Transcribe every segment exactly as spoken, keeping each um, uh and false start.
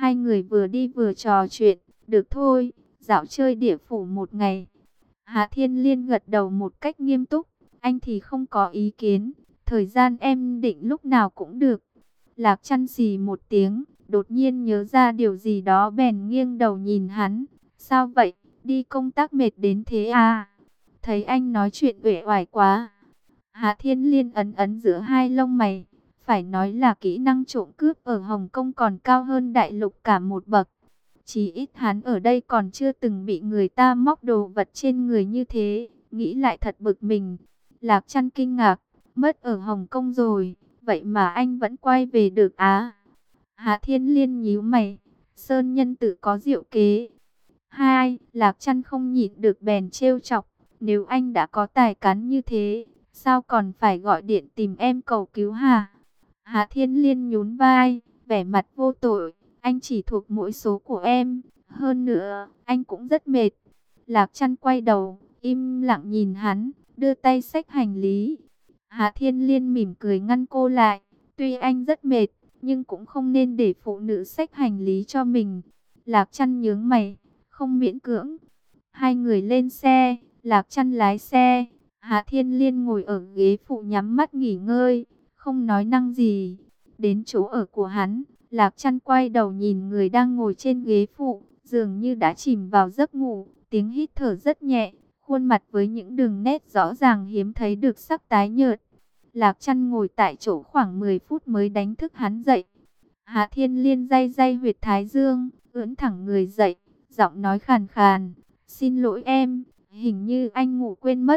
Hai người vừa đi vừa trò chuyện, được thôi, dạo chơi địa phủ một ngày. Hạ Thiên Liên gật đầu một cách nghiêm túc, anh thì không có ý kiến, thời gian em định lúc nào cũng được. Lạc Chăn xì một tiếng, đột nhiên nhớ ra điều gì đó bèn nghiêng đầu nhìn hắn. Sao vậy, đi công tác mệt đến thế à? Thấy anh nói chuyện uể oải quá. Hạ Thiên Liên ấn ấn giữa hai lông mày. Phải nói là kỹ năng trộm cướp ở Hồng Kông còn cao hơn đại lục cả một bậc. Chỉ ít hắn ở đây còn chưa từng bị người ta móc đồ vật trên người như thế. Nghĩ lại thật bực mình. Lạc Chăn kinh ngạc, mất ở Hồng Kông rồi, vậy mà anh vẫn quay về được á? Hạ Thiên Liên nhíu mày, Sơn nhân tự có diệu kế. Hai, Lạc Chăn không nhịn được bèn trêu chọc, nếu anh đã có tài cán như thế, sao còn phải gọi điện tìm em cầu cứu hả? Hạ Thiên Liên nhún vai, vẻ mặt vô tội, anh chỉ thuộc mỗi số của em, hơn nữa, anh cũng rất mệt. Lạc Chăn quay đầu, im lặng nhìn hắn, đưa tay xách hành lý. Hạ Thiên Liên mỉm cười ngăn cô lại, tuy anh rất mệt, nhưng cũng không nên để phụ nữ xách hành lý cho mình. Lạc Chăn nhướng mày, không miễn cưỡng. Hai người lên xe, Lạc Chăn lái xe, Hạ Thiên Liên ngồi ở ghế phụ nhắm mắt nghỉ ngơi, không nói năng gì. Đến chỗ ở của hắn, Lạc Chăn quay đầu nhìn người đang ngồi trên ghế phụ, dường như đã chìm vào giấc ngủ, tiếng hít thở rất nhẹ, khuôn mặt với những đường nét rõ ràng hiếm thấy được sắc tái nhợt. Lạc Chăn ngồi tại chỗ khoảng mười phút mới đánh thức hắn dậy. Hạ Thiên Liên day day huyệt thái dương, ưỡn thẳng người dậy, giọng nói khàn khàn, xin lỗi em, hình như anh ngủ quên mất.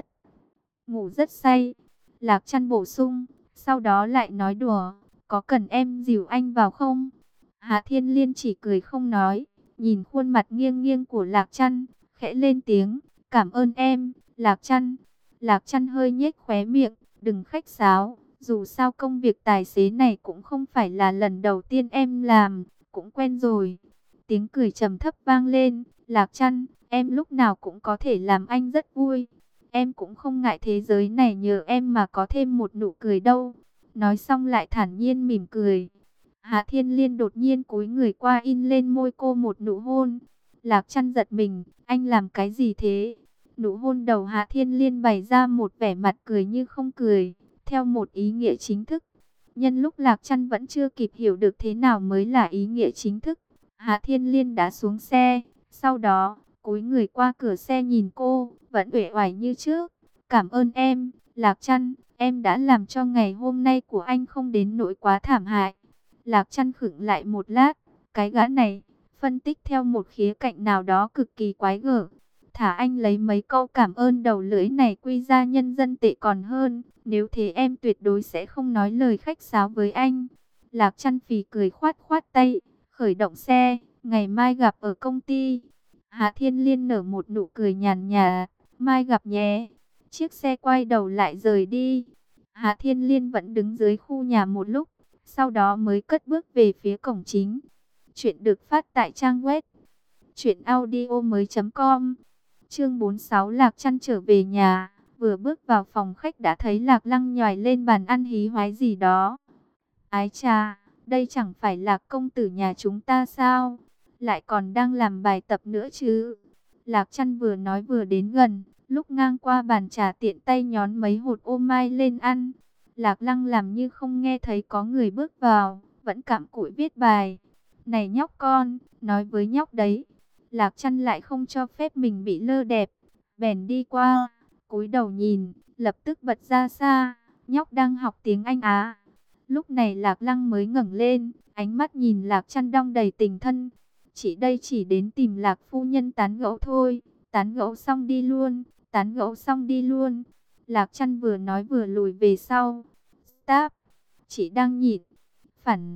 Ngủ rất say. Lạc Chăn bổ sung, sau đó lại nói đùa, có cần em dìu anh vào không? Hạ Thiên Liên chỉ cười không nói, nhìn khuôn mặt nghiêng nghiêng của Lạc Chăn, khẽ lên tiếng, cảm ơn em, Lạc Chăn. Lạc Chăn hơi nhếch khóe miệng, đừng khách sáo, dù sao công việc tài xế này cũng không phải là lần đầu tiên em làm, cũng quen rồi. Tiếng cười trầm thấp vang lên, Lạc Chăn, em lúc nào cũng có thể làm anh rất vui. Em cũng không ngại thế giới này nhờ em mà có thêm một nụ cười đâu. Nói xong lại thản nhiên mỉm cười. Hạ Thiên Liên đột nhiên cúi người qua in lên môi cô một nụ hôn. Lạc Chăn giật mình, anh làm cái gì thế? Nụ hôn đầu Hạ Thiên Liên bày ra một vẻ mặt cười như không cười, theo một ý nghĩa chính thức. Nhân lúc Lạc Chăn vẫn chưa kịp hiểu được thế nào mới là ý nghĩa chính thức, Hạ Thiên Liên đã xuống xe, sau đó cúi người qua cửa xe nhìn cô, vẫn uể oải như trước. Cảm ơn em, Lạc Chăn, em đã làm cho ngày hôm nay của anh không đến nỗi quá thảm hại. Lạc Chăn khựng lại một lát, cái gã này, phân tích theo một khía cạnh nào đó cực kỳ quái gở. Thả anh lấy mấy câu cảm ơn đầu lưỡi này quy ra nhân dân tệ còn hơn, nếu thế em tuyệt đối sẽ không nói lời khách sáo với anh. Lạc Chăn phì cười khoát khoát tay, khởi động xe, ngày mai gặp ở công ty. Hạ Thiên Liên nở một nụ cười nhàn nhạt, mai gặp nhé. Chiếc xe quay đầu lại rời đi. Hạ Thiên Liên vẫn đứng dưới khu nhà một lúc, sau đó mới cất bước về phía cổng chính. Chuyện được phát tại trang web truyện audio mới chấm com. Chương bốn mươi sáu Lạc Chăn trở về nhà, vừa bước vào phòng khách đã thấy Lạc Lăng nhòi lên bàn ăn hí hoái gì đó. Ái chà, đây chẳng phải là công tử nhà chúng ta sao? Lại còn đang làm bài tập nữa chứ? Lạc Chăn vừa nói vừa đến gần, lúc ngang qua bàn trà tiện tay nhón mấy hột ô mai lên ăn. Lạc Lăng làm như không nghe thấy có người bước vào, vẫn cặm cụi viết bài. Này nhóc con, nói với nhóc đấy. Lạc Chăn lại không cho phép mình bị lơ đẹp, bèn đi qua, cúi đầu nhìn, lập tức bật ra xa, nhóc đang học tiếng Anh á. Lúc này Lạc Lăng mới ngẩng lên, ánh mắt nhìn Lạc Chăn đong đầy tình thân. Chỉ đây chỉ đến tìm Lạc phu nhân tán gẫu thôi, tán gẫu xong đi luôn, tán gẫu xong đi luôn. Lạc Chăn vừa nói vừa lùi về sau. Stop, chị đang nhịn, phản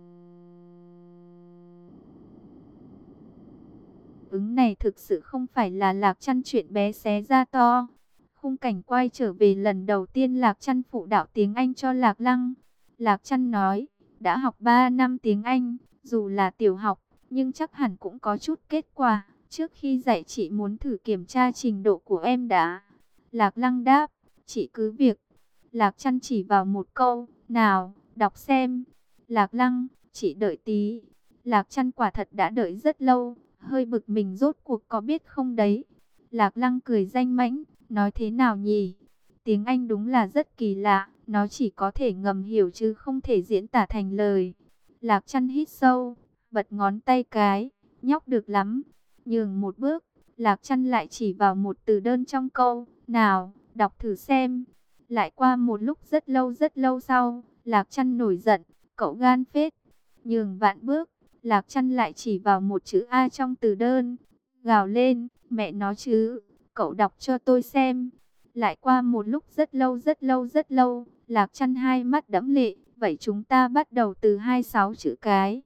ứng này thực sự không phải là Lạc Chăn chuyện bé xé ra to. Khung cảnh quay trở về lần đầu tiên Lạc Chăn phụ đạo tiếng Anh cho Lạc Lăng. Lạc Chăn nói, đã học ba năm tiếng Anh, dù là tiểu học, nhưng chắc hẳn cũng có chút kết quả. Trước khi dạy chị muốn thử kiểm tra trình độ của em đã. Lạc Lăng đáp, chị cứ việc. Lạc Chăn chỉ vào một câu, nào, đọc xem. Lạc Lăng, chị đợi tí. Lạc Chăn quả thật đã đợi rất lâu, hơi bực mình rốt cuộc có biết không đấy. Lạc Lăng cười danh mãnh, nói thế nào nhỉ? Tiếng Anh đúng là rất kỳ lạ, nó chỉ có thể ngầm hiểu chứ không thể diễn tả thành lời. Lạc Chăn hít sâu, bật ngón tay cái, nhóc được lắm. Nhường một bước, Lạc Chăn lại chỉ vào một từ đơn trong câu, nào, đọc thử xem. Lại qua một lúc rất lâu rất lâu sau, Lạc Chăn nổi giận, cậu gan phết. Nhường vạn bước, Lạc Chăn lại chỉ vào một chữ A trong từ đơn, gào lên, mẹ nó chứ, cậu đọc cho tôi xem. Lại qua một lúc rất lâu rất lâu rất lâu, Lạc Chăn hai mắt đẫm lệ, vậy chúng ta bắt đầu từ hai mươi sáu chữ cái.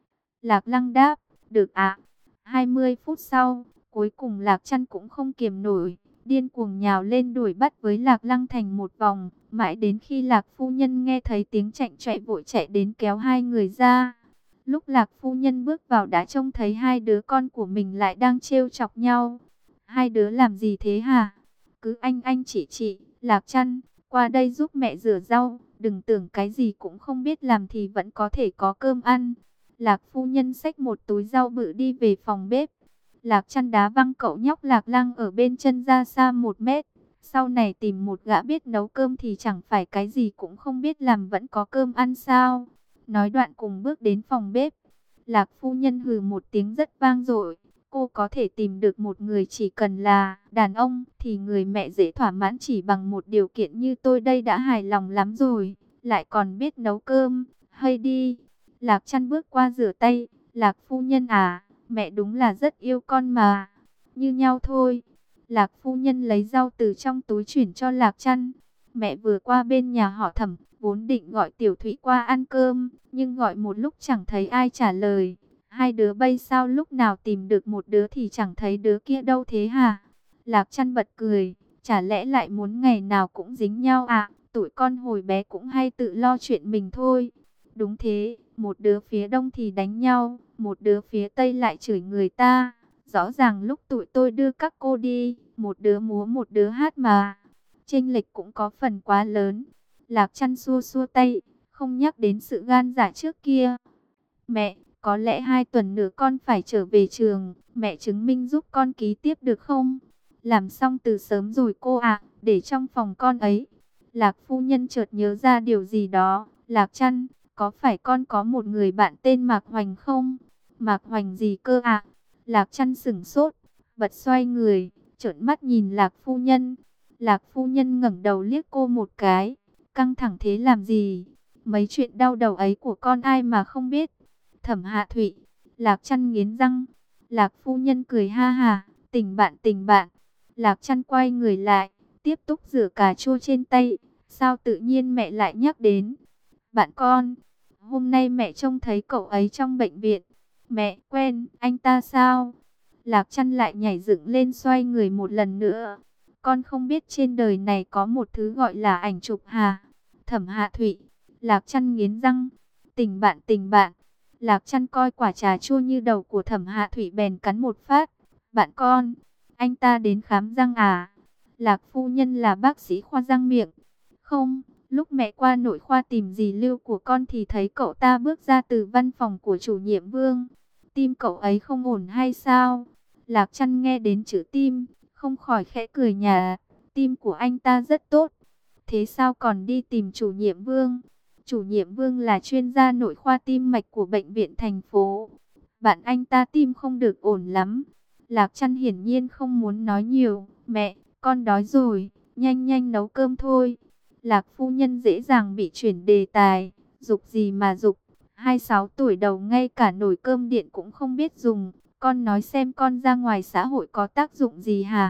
Lạc Lăng đáp, được ạ. hai mươi phút sau, cuối cùng Lạc Chăn cũng không kiềm nổi, điên cuồng nhào lên đuổi bắt với Lạc Lăng thành một vòng, mãi đến khi Lạc phu nhân nghe thấy tiếng chạnh chọe vội chạy đến kéo hai người ra. Lúc Lạc phu nhân bước vào đã trông thấy hai đứa con của mình lại đang trêu chọc nhau. Hai đứa làm gì thế hả? Cứ anh anh chị chị, Lạc Chăn, qua đây giúp mẹ rửa rau, đừng tưởng cái gì cũng không biết làm thì vẫn có thể có cơm ăn. Lạc phu nhân xách một túi rau bự đi về phòng bếp. Lạc Chăn đá văng cậu nhóc Lạc Lăng ở bên chân ra xa một mét. Sau này tìm một gã biết nấu cơm thì chẳng phải cái gì cũng không biết làm vẫn có cơm ăn sao. Nói đoạn cùng bước đến phòng bếp. Lạc phu nhân hừ một tiếng rất vang dội. Cô có thể tìm được một người chỉ cần là đàn ông thì người mẹ dễ thỏa mãn chỉ bằng một điều kiện như tôi đây đã hài lòng lắm rồi. Lại còn biết nấu cơm, hay đi. Lạc Chăn bước qua rửa tay. Lạc phu nhân à, mẹ đúng là rất yêu con mà. Như nhau thôi. Lạc phu nhân lấy rau từ trong túi chuyển cho Lạc Chăn. Mẹ vừa qua bên nhà họ Thẩm, vốn định gọi Tiểu Thụy qua ăn cơm, nhưng gọi một lúc chẳng thấy ai trả lời. Hai đứa bay sao lúc nào tìm được một đứa thì chẳng thấy đứa kia đâu thế hả? Lạc Chăn bật cười, chả lẽ lại muốn ngày nào cũng dính nhau à? Tụi con hồi bé cũng hay tự lo chuyện mình thôi. Đúng thế, một đứa phía đông thì đánh nhau, một đứa phía tây lại chửi người ta. Rõ ràng lúc tụi tôi đưa các cô đi, một đứa múa một đứa hát mà. Chênh lệch cũng có phần quá lớn. Lạc Chăn xua xua tay, không nhắc đến sự gan dạ trước kia. Mẹ, có lẽ hai tuần nữa con phải trở về trường, mẹ chứng minh giúp con ký tiếp được không? Làm xong từ sớm rồi cô ạ, để trong phòng con ấy. Lạc phu nhân chợt nhớ ra điều gì đó. Lạc Chăn, có phải con có một người bạn tên Mạc Hoành không? Mạc Hoành gì cơ ạ? Lạc Chăn sững sốt, bật xoay người, trợn mắt nhìn Lạc phu nhân. Lạc phu nhân ngẩng đầu liếc cô một cái, căng thẳng thế làm gì? Mấy chuyện đau đầu ấy của con ai mà không biết? Thẩm Hạ Thụy. Lạc Chăn nghiến răng. Lạc phu nhân cười ha ha, tình bạn tình bạn. Lạc Chăn quay người lại, tiếp tục rửa cà chua trên tay. Sao tự nhiên mẹ lại nhắc đến bạn con? Hôm nay mẹ trông thấy cậu ấy trong bệnh viện. Mẹ quen anh ta sao? Lạc Chăn lại nhảy dựng lên xoay người một lần nữa. Con không biết trên đời này có một thứ gọi là ảnh chụp hả? Thẩm Hạ Thụy. Lạc Chăn nghiến răng. Tình bạn tình bạn. Lạc Chăn coi quả trà chua như đầu của Thẩm Hạ Thụy bèn cắn một phát. Bạn con, anh ta đến khám răng à? Lạc phu nhân là bác sĩ khoa răng miệng. Không, lúc mẹ qua nội khoa tìm dì Lưu của con thì thấy cậu ta bước ra từ văn phòng của chủ nhiệm Vương. Tim cậu ấy không ổn hay sao? Lạc Chăn nghe đến chữ tim, không khỏi khẽ cười nhà. Tim của anh ta rất tốt. Thế sao còn đi tìm chủ nhiệm Vương? Chủ nhiệm Vương là chuyên gia nội khoa tim mạch của bệnh viện thành phố. Bạn anh ta tim không được ổn lắm. Lạc Chăn hiển nhiên không muốn nói nhiều. Mẹ, con đói rồi, nhanh nhanh nấu cơm thôi. Lạc phu nhân dễ dàng bị chuyển đề tài. Dục gì mà dục, hai mươi sáu tuổi đầu ngay cả nồi cơm điện cũng không biết dùng. Con nói xem con ra ngoài xã hội có tác dụng gì hả?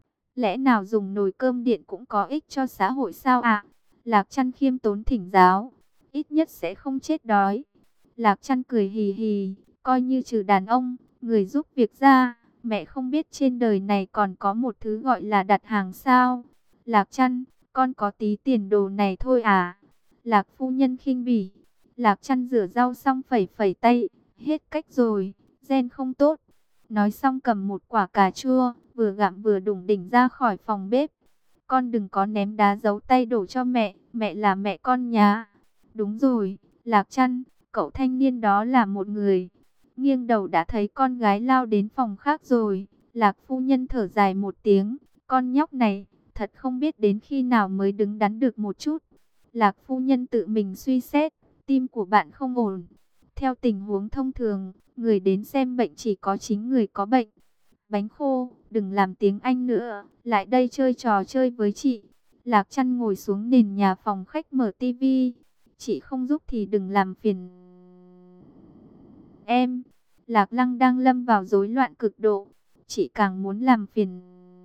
Lẽ nào dùng nồi cơm điện cũng có ích cho xã hội sao ạ? Lạc Chăn khiêm tốn thỉnh giáo. Ít nhất sẽ không chết đói. Lạc Chăn cười hì hì, coi như trừ đàn ông, người giúp việc ra, mẹ không biết trên đời này còn có một thứ gọi là đặt hàng sao? Lạc Chăn, con có tí tiền đồ này thôi à? Lạc phu nhân khinh bỉ. Lạc Chăn rửa rau xong phẩy phẩy tay, hết cách rồi, gen không tốt. Nói xong cầm một quả cà chua, vừa gặm vừa đủng đỉnh ra khỏi phòng bếp. Con đừng có ném đá giấu tay đổ cho mẹ, mẹ là mẹ con nhà. Đúng rồi, Lạc Chăn, cậu thanh niên đó là một người. nghiêng đầu đã thấy con gái lao đến phòng khác rồi. Lạc phu nhân thở dài một tiếng, con nhóc này, thật không biết đến khi nào mới đứng đắn được một chút. Lạc phu nhân tự mình suy xét, tim của bạn không ổn. Theo tình huống thông thường, người đến xem bệnh chỉ có chính người có bệnh. Bánh khô, đừng làm tiếng Anh nữa, lại đây chơi trò chơi với chị. Lạc Chăn ngồi xuống nền nhà phòng khách mở tivi. Chị không giúp thì đừng làm phiền em. Lạc Lăng đang lâm vào rối loạn cực độ. Chị càng muốn làm phiền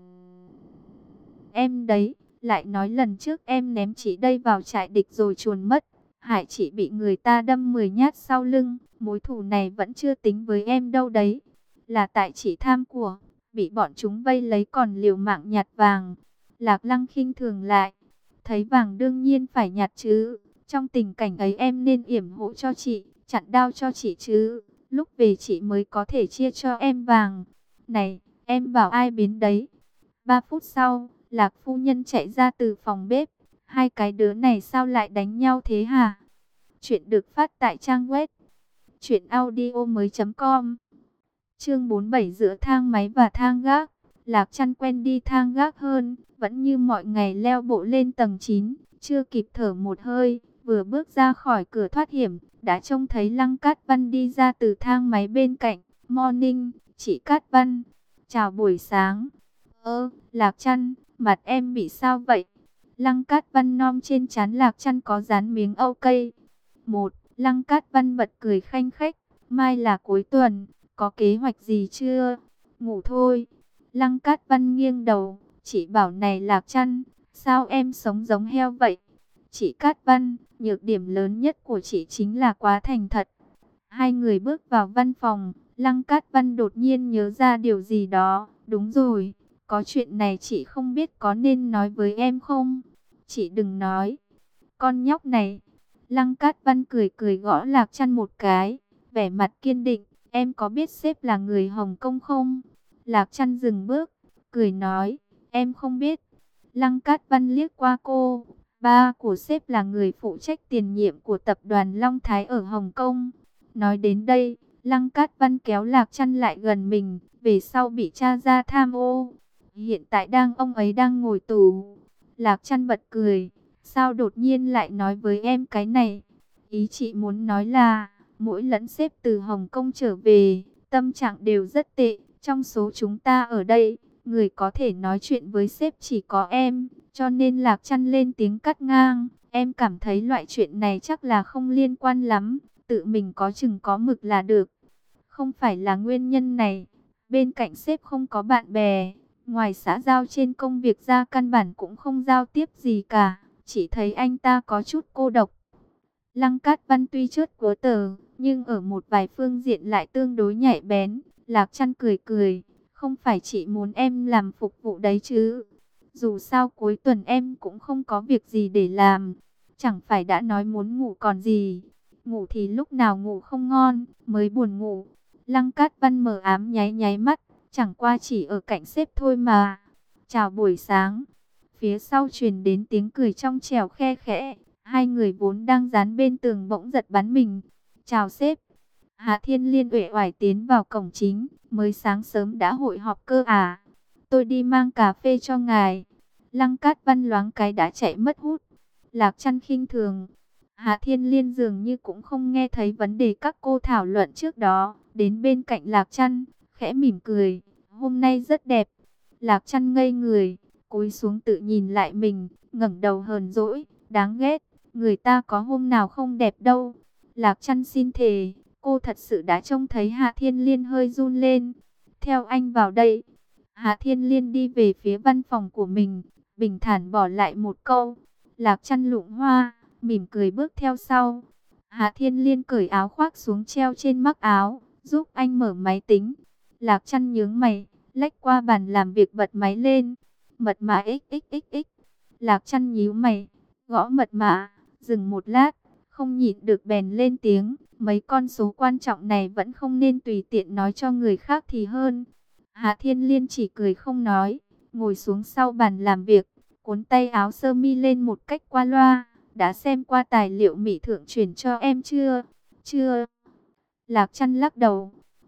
em đấy. Lại nói lần trước em ném chị đây vào trại địch rồi chuồn mất. Hại chị bị người ta đâm mười nhát sau lưng. Mối thù này vẫn chưa tính với em đâu đấy. Là tại chị tham của, bị bọn chúng vây lấy còn liều mạng nhặt vàng. Lạc Lăng khinh thường lại. Thấy vàng đương nhiên phải nhặt chứ. Trong tình cảnh ấy em nên yểm hộ cho chị, chặn đao cho chị chứ. Lúc về chị mới có thể chia cho em vàng. Này, em bảo ai biến đấy. Ba phút sau, Lạc phu nhân chạy ra từ phòng bếp. Hai cái đứa này sao lại đánh nhau thế hả? Chuyện được phát tại trang web truyện audio mới chấm com. Chương bốn mươi bảy giữa thang máy và thang gác. Lạc Chăn quen đi thang gác hơn, vẫn như mọi ngày leo bộ lên tầng chín, chưa kịp thở một hơi, vừa bước ra khỏi cửa thoát hiểm, đã trông thấy Lăng Cát Văn đi ra từ thang máy bên cạnh. Morning, chị Cát Văn. Chào buổi sáng. Ơ, Lạc Chăn, mặt em bị sao vậy? Lăng Cát Văn nom trên trán Lạc Chăn có dán miếng âu cây. Một, Lăng Cát Văn bật cười khanh khách. Mai là cuối tuần, có kế hoạch gì chưa? Ngủ thôi. Lăng Cát Văn nghiêng đầu. Chị bảo này Lạc Chăn, sao em sống giống heo vậy? Chị Cát Văn, nhược điểm lớn nhất của chị chính là quá thành thật. Hai người bước vào văn phòng. Lăng Cát Văn đột nhiên nhớ ra điều gì đó. Đúng rồi, có chuyện này chị không biết có nên nói với em không? Chị đừng nói. Con nhóc này. Lăng Cát Văn cười cười gõ Lạc Chăn một cái, vẻ mặt kiên định. Em có biết sếp là người Hồng Kông không? Lạc Chăn dừng bước, cười nói, em không biết. Lăng Cát Văn liếc qua cô. Ba của sếp là người phụ trách tiền nhiệm của tập đoàn Long Thái ở Hồng Kông. Nói đến đây, Lăng Cát Văn kéo Lạc Chăn lại gần mình, về sau bị tra ra tham ô. Hiện tại đang ông ấy đang ngồi tù. Lạc Chăn bật cười, sao đột nhiên lại nói với em cái này? Ý chị muốn nói là, mỗi lẫn sếp từ Hồng Kông trở về, tâm trạng đều rất tệ. Trong số chúng ta ở đây, người có thể nói chuyện với sếp chỉ có em. Cho nên Lạc Chăn lên tiếng cắt ngang. Em cảm thấy loại chuyện này chắc là không liên quan lắm. Tự mình có chừng có mực là được. Không phải là nguyên nhân này. Bên cạnh sếp không có bạn bè. Ngoài xã giao trên công việc ra căn bản cũng không giao tiếp gì cả. Chỉ thấy anh ta có chút cô độc. Lăng Cát Văn tuy chớt quớ tờ, nhưng ở một vài phương diện lại tương đối nhạy bén. Lạc Chăn cười cười, không phải chị muốn em làm phục vụ đấy chứ. Dù sao cuối tuần em cũng không có việc gì để làm. Chẳng phải đã nói muốn ngủ còn gì. Ngủ thì lúc nào ngủ không ngon, mới buồn ngủ. Lăng Cát Văn mờ ám nháy nháy mắt, chẳng qua chỉ ở cạnh sếp thôi mà. Chào buổi sáng. Phía sau truyền đến tiếng cười trong trẻo khe khẽ. Hai người vốn đang dán bên tường bỗng giật bắn mình. Chào sếp. Hạ Thiên Liên uể oải tiến vào cổng chính. Mới sáng sớm đã hội họp cơ à? Tôi đi mang cà phê cho ngài. Lăng Cát Văn loáng cái đã chạy mất hút. Lạc Chăn khinh thường. Hạ Thiên Liên dường như cũng không nghe thấy vấn đề các cô thảo luận trước đó. Đến bên cạnh Lạc Chăn, khẽ mỉm cười. Hôm nay rất đẹp. Lạc Chăn ngây người, cúi xuống tự nhìn lại mình, ngẩng đầu hờn dỗi. Đáng ghét, người ta có hôm nào không đẹp đâu. Lạc Chăn xin thề, cô thật sự đã trông thấy Hạ Thiên Liên hơi run lên. Theo anh vào đây. Hạ Thiên Liên đi về phía văn phòng của mình, bình thản bỏ lại một câu. Lạc Chăn lụng hoa, mỉm cười bước theo sau. Hạ Thiên Liên cởi áo khoác xuống treo trên mắc áo, giúp anh mở máy tính. Lạc Chăn nhướng mày, lách qua bàn làm việc bật máy lên. Mật mã ích ích ích ích. Lạc Chăn nhíu mày, gõ mật mã, dừng một lát, không nhịn được bèn lên tiếng. Mấy con số quan trọng này vẫn không nên tùy tiện nói cho người khác thì hơn. Hạ Thiên Liên chỉ cười không nói, ngồi xuống sau bàn làm việc, cuốn tay áo sơ mi lên một cách qua loa. Đã xem qua tài liệu Mỹ Thượng truyền cho em chưa? Chưa. Lạc Chăn lắc đầu,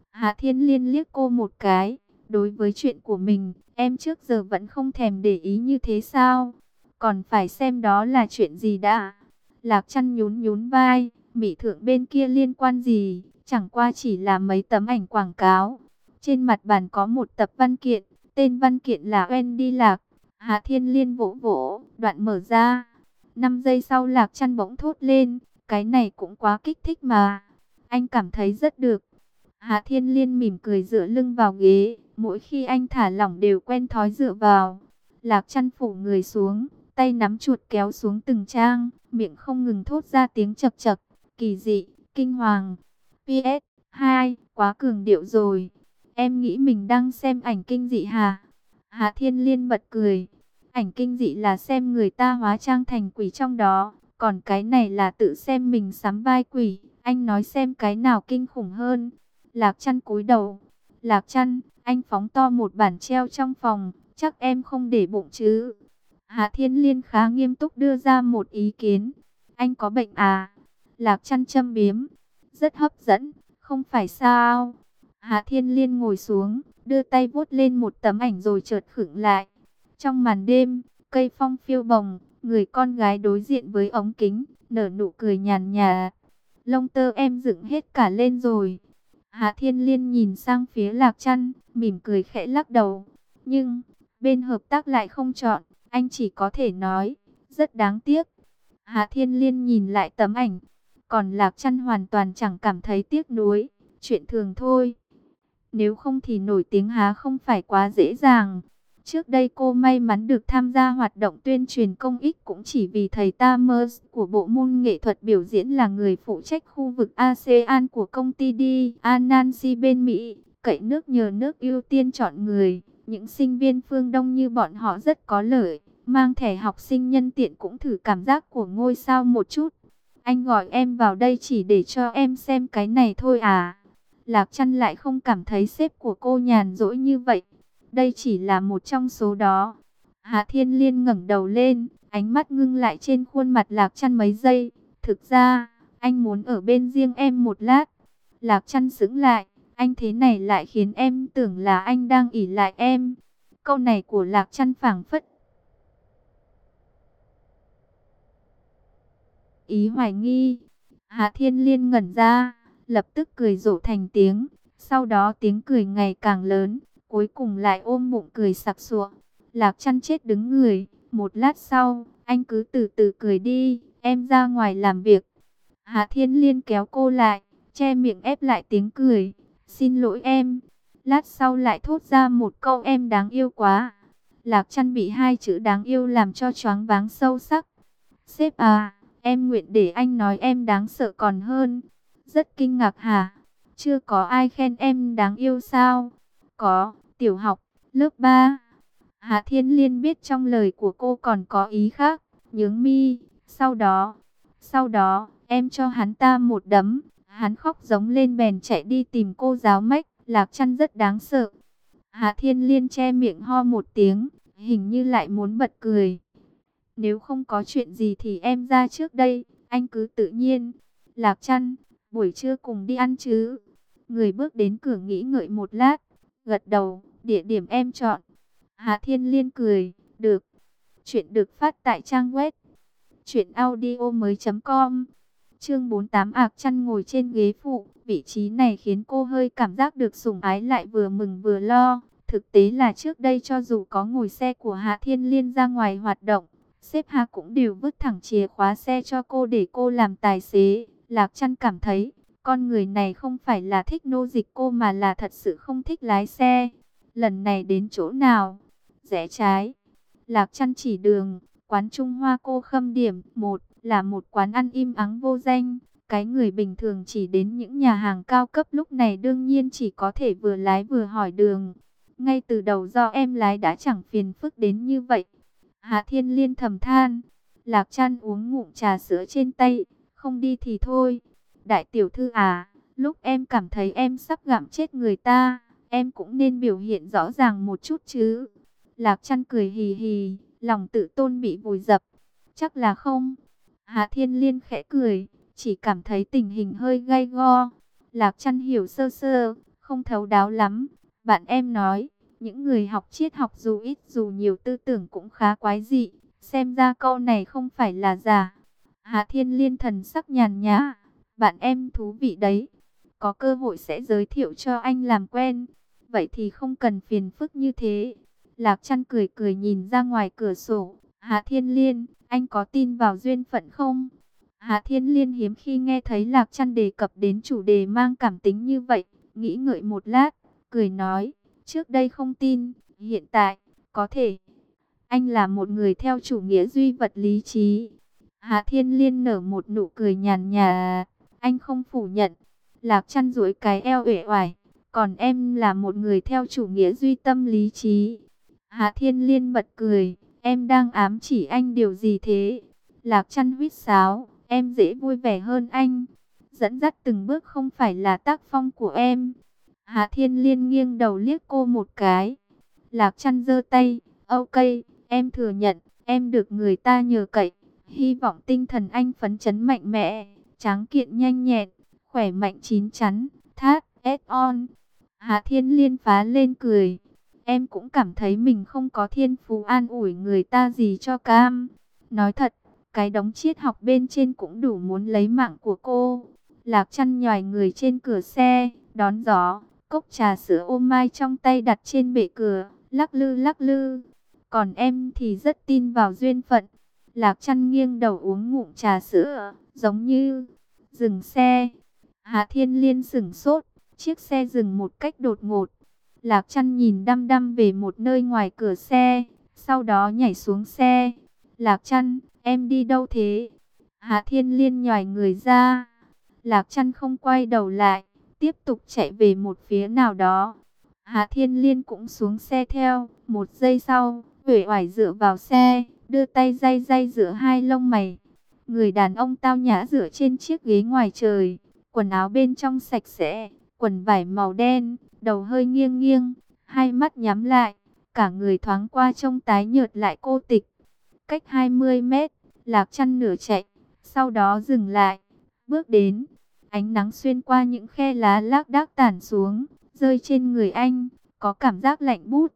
Hà Thiên Liên liếc cô một cái. Đối với chuyện của mình, em trước giờ vẫn không thèm để ý như thế sao? Còn phải xem đó là chuyện gì đã. Lạc Chăn nhún nhún vai, mỹ thượng bên kia liên quan gì, chẳng qua chỉ là mấy tấm ảnh quảng cáo. Trên mặt bàn có một tập văn kiện, tên văn kiện là Wendy Lạc. Hà Thiên Liên vỗ vỗ, đoạn mở ra. Năm giây sau Lạc Chăn bỗng thốt lên, cái này cũng quá kích thích mà. Anh cảm thấy rất được. Hà Thiên Liên mỉm cười dựa lưng vào ghế, mỗi khi anh thả lỏng đều quen thói dựa vào. Lạc Chăn phủ người xuống, tay nắm chuột kéo xuống từng trang, miệng không ngừng thốt ra tiếng chật chật, kỳ dị, kinh hoàng. pê ét hai, quá cường điệu rồi. Em nghĩ mình đang xem ảnh kinh dị hả? Hà Thiên Liên bật cười. Ảnh kinh dị là xem người ta hóa trang thành quỷ trong đó, còn cái này là tự xem mình sắm vai quỷ. Anh nói xem cái nào kinh khủng hơn. Lạc Chăn cúi đầu. Lạc Chăn, anh phóng to một bản treo trong phòng, chắc em không để bụng chứ? Hà Thiên Liên khá nghiêm túc đưa ra một ý kiến. Anh có bệnh à? Lạc Chăn châm biếm. Rất hấp dẫn, không phải sao? Hà Thiên Liên ngồi xuống, đưa tay vuốt lên một tấm ảnh rồi chợt khựng lại. Trong màn đêm, cây phong phiêu bồng, người con gái đối diện với ống kính, nở nụ cười nhàn nhạt. Lông tơ em dựng hết cả lên rồi. Hà Thiên Liên nhìn sang phía Lạc Chăn, mỉm cười khẽ lắc đầu. Nhưng, bên hợp tác lại không chọn, anh chỉ có thể nói, rất đáng tiếc. Hà Thiên Liên nhìn lại tấm ảnh, còn Lạc Chăn hoàn toàn chẳng cảm thấy tiếc nuối, chuyện thường thôi. Nếu không thì nổi tiếng há không phải quá dễ dàng. Trước đây cô may mắn được tham gia hoạt động tuyên truyền công ích cũng chỉ vì thầy Tamers của bộ môn nghệ thuật biểu diễn là người phụ trách khu vực a sê an của công ty đi Anansi bên Mỹ. Cậy nước nhờ nước ưu tiên chọn người. Những sinh viên phương Đông như bọn họ rất có lợi. Mang thẻ học sinh nhân tiện cũng thử cảm giác của ngôi sao một chút. Anh gọi em vào đây chỉ để cho em xem cái này thôi à? Lạc Chăn lại không cảm thấy sếp của cô nhàn rỗi như vậy. Đây chỉ là một trong số đó. Hà Thiên Liên ngẩng đầu lên, ánh mắt ngưng lại trên khuôn mặt Lạc Chăn mấy giây. Thực ra, anh muốn ở bên riêng em một lát. Lạc Chăn sững lại, anh thế này lại khiến em tưởng là anh đang ỷ lại em. Câu này của Lạc Chăn phảng phất ý hoài nghi. Hà Thiên Liên ngẩn ra, lập tức cười rộ thành tiếng. Sau đó tiếng cười ngày càng lớn, cuối cùng lại ôm bụng cười sặc sụa. Lạc Chăn chết đứng người. Một lát sau, anh cứ từ từ cười đi, em ra ngoài làm việc. Hà Thiên Liên kéo cô lại, che miệng ép lại tiếng cười. Xin lỗi em. Lát sau lại thốt ra một câu em đáng yêu quá. Lạc Chăn bị hai chữ đáng yêu làm cho choáng váng sâu sắc. Sếp à, em nguyện để anh nói em đáng sợ còn hơn. Rất kinh ngạc hả? Chưa có ai khen em đáng yêu sao? Có, tiểu học, lớp ba. Hà Thiên Liên biết trong lời của cô còn có ý khác, nhướng mi. Sau đó, sau đó, em cho hắn ta một đấm. Hắn khóc giống lên bèn chạy đi tìm cô giáo mách. Lạc Chăn rất đáng sợ. Hà Thiên Liên che miệng ho một tiếng, hình như lại muốn bật cười. Nếu không có chuyện gì thì em ra trước đây, anh cứ tự nhiên. Lạc Chăn, buổi trưa cùng đi ăn chứ? Người bước đến cửa nghĩ ngợi một lát, gật đầu, địa điểm em chọn. Hà Thiên Liên cười, được. Chuyện được phát tại trang web truyện audio mới chấm com. Chương bốn mươi tám. Ạc Chăn ngồi trên ghế phụ, vị trí này khiến cô hơi cảm giác được sủng ái lại vừa mừng vừa lo. Thực tế là trước đây cho dù có ngồi xe của Hà Thiên Liên ra ngoài hoạt động, sếp Hà cũng đều vứt thẳng chìa khóa xe cho cô để cô làm tài xế. Lạc Chăn cảm thấy, con người này không phải là thích nô dịch cô mà là thật sự không thích lái xe. Lần này đến chỗ nào? Rẽ trái. Lạc Chăn chỉ đường, quán Trung Hoa cô khâm điểm. Một là một quán ăn im ắng vô danh. Cái người bình thường chỉ đến những nhà hàng cao cấp lúc này đương nhiên chỉ có thể vừa lái vừa hỏi đường. Ngay từ đầu do em lái đã chẳng phiền phức đến như vậy. Hà Thiên Liên thầm than. Lạc Chăn uống ngụm trà sữa trên tay. Không đi thì thôi. Đại tiểu thư à, lúc em cảm thấy em sắp gặm chết người ta, em cũng nên biểu hiện rõ ràng một chút chứ. Lạc Chăn cười hì hì, lòng tự tôn bị vùi dập. Chắc là không. Hà Thiên Liên khẽ cười, chỉ cảm thấy tình hình hơi gay go. Lạc Chăn hiểu sơ sơ, không thấu đáo lắm. Bạn em nói, những người học triết học dù ít dù nhiều tư tưởng cũng khá quái dị. Xem ra câu này không phải là giả. Hà Thiên Liên thần sắc nhàn nhã. Bạn em thú vị đấy. Có cơ hội sẽ giới thiệu cho anh làm quen. Vậy thì không cần phiền phức như thế. Lạc Trăn cười cười nhìn ra ngoài cửa sổ. Hà Thiên Liên, anh có tin vào duyên phận không? Hà Thiên Liên hiếm khi nghe thấy Lạc Trăn đề cập đến chủ đề mang cảm tính như vậy. Nghĩ ngợi một lát, cười nói, trước đây không tin, hiện tại, có thể. Anh là một người theo chủ nghĩa duy vật lý trí. Hà Thiên Liên nở một nụ cười nhàn nhạt, anh không phủ nhận. Lạc Trăn duỗi cái eo uể oải, còn em là một người theo chủ nghĩa duy tâm lý trí. Hà Thiên Liên bật cười, em đang ám chỉ anh điều gì thế? Lạc Trăn huýt sáo, em dễ vui vẻ hơn anh. Dẫn dắt từng bước không phải là tác phong của em. Hà Thiên Liên nghiêng đầu liếc cô một cái. Lạc Trăn giơ tay, ok, em thừa nhận, em được người ta nhờ cậy. Hy vọng tinh thần anh phấn chấn mạnh mẽ, tráng kiện nhanh nhẹn, khỏe mạnh chín chắn, thát, add on. Hà Thiên Liên phá lên cười. Em cũng cảm thấy mình không có thiên phú an ủi người ta gì cho cam. Nói thật, cái đống triết học bên trên cũng đủ muốn lấy mạng của cô. Lạc Trăn nhòi người trên cửa xe, đón gió, cốc trà sữa ô mai trong tay đặt trên bệ cửa, lắc lư lắc lư. Còn em thì rất tin vào duyên phận. Lạc Trăn nghiêng đầu uống ngụm trà sữa, giống như dừng xe. Hà Thiên Liên sửng sốt, chiếc xe dừng một cách đột ngột. Lạc Trăn nhìn đăm đăm về một nơi ngoài cửa xe, sau đó nhảy xuống xe. Lạc Trăn, em đi đâu thế? Hà Thiên Liên nhòi người ra. Lạc Trăn không quay đầu lại, tiếp tục chạy về một phía nào đó. Hà Thiên Liên cũng xuống xe theo. Một giây sau, uể oải dựa vào xe, đưa tay day day giữa hai lông mày. Người đàn ông tao nhã dựa trên chiếc ghế ngoài trời, quần áo bên trong sạch sẽ, quần vải màu đen, đầu hơi nghiêng nghiêng, hai mắt nhắm lại, cả người thoáng qua trông tái nhợt lại cô tịch. Cách hai mươi mét, Lạc Trăn nửa chạy, sau đó dừng lại, bước đến. Ánh nắng xuyên qua những khe lá lác đác tản xuống, rơi trên người anh, có cảm giác lạnh buốt.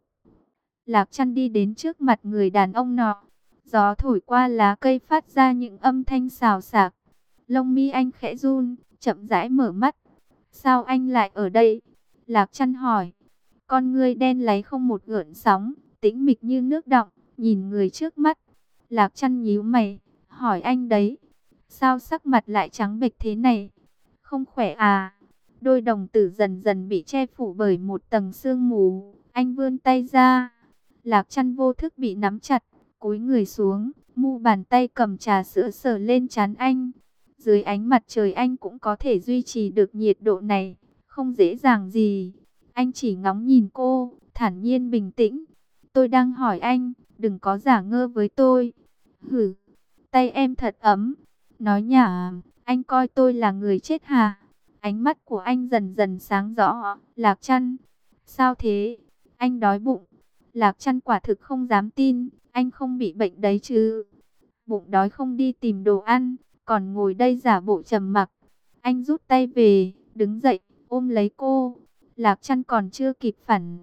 Lạc Trăn đi đến trước mặt người đàn ông nọ. Gió thổi qua lá cây phát ra những âm thanh xào xạc. Lông mi anh khẽ run, chậm rãi mở mắt. Sao anh lại ở đây? Lạc Trăn hỏi. Con ngươi đen láy không một gợn sóng, tĩnh mịch như nước đọng, nhìn người trước mắt. Lạc Trăn nhíu mày, hỏi anh đấy. Sao sắc mặt lại trắng bệch thế này? Không khỏe à? Đôi đồng tử dần dần bị che phủ bởi một tầng sương mù. Anh vươn tay ra. Lạc Trăn vô thức bị nắm chặt, cúi người xuống, mu bàn tay cầm trà sữa sờ lên trán anh. Dưới ánh mặt trời anh cũng có thể duy trì được nhiệt độ này, không dễ dàng gì. Anh chỉ ngóng nhìn cô, thản nhiên bình tĩnh. Tôi đang hỏi anh, đừng có giả ngơ với tôi. Hử, tay em thật ấm. Nói nhảm, anh coi tôi là người chết hả? Ánh mắt của anh dần dần sáng rõ. Lạc Trăn, sao thế? Anh đói bụng. Lạc Trăn quả thực không dám tin, anh không bị bệnh đấy chứ. Bụng đói không đi tìm đồ ăn, còn ngồi đây giả bộ trầm mặc. Anh rút tay về, đứng dậy, ôm lấy cô. Lạc Trăn còn chưa kịp phản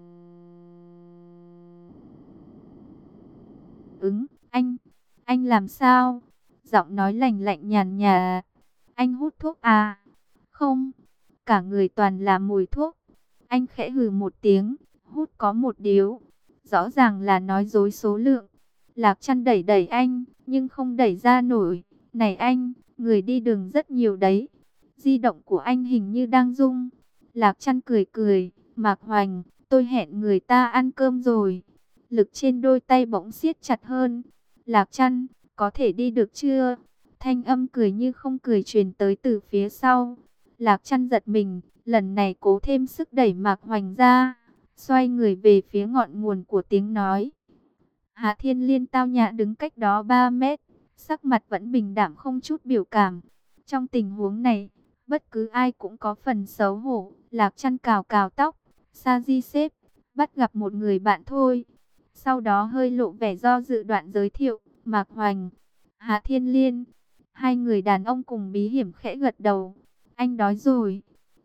ứng, anh, anh làm sao? Giọng nói lạnh lạnh nhàn nhạt. Anh hút thuốc à? Không, cả người toàn là mùi thuốc. Anh khẽ hừ một tiếng, hút có một điếu. Rõ ràng là nói dối số lượng. Lạc Trăn đẩy đẩy anh, nhưng không đẩy ra nổi. Này anh, người đi đường rất nhiều đấy. Di động của anh hình như đang rung. Lạc Trăn cười cười, Mạc Hoành, tôi hẹn người ta ăn cơm rồi. Lực trên đôi tay bỗng siết chặt hơn. Lạc Trăn, có thể đi được chưa? Thanh âm cười như không cười truyền tới từ phía sau. Lạc Trăn giật mình, lần này cố thêm sức đẩy Mạc Hoành ra, xoay người về phía ngọn nguồn của tiếng nói. Hà Thiên Liên tao nhã đứng cách đó ba mét, sắc mặt vẫn bình đạm không chút biểu cảm. Trong tình huống này, bất cứ ai cũng có phần xấu hổ. Lạc Trăn cào cào tóc, sa di xếp, bắt gặp một người bạn thôi. Sau đó hơi lộ vẻ do dự đoạn giới thiệu, Mạc Hoành, Hà Thiên Liên. Hai người đàn ông cùng bí hiểm khẽ gật đầu. Anh đói rồi.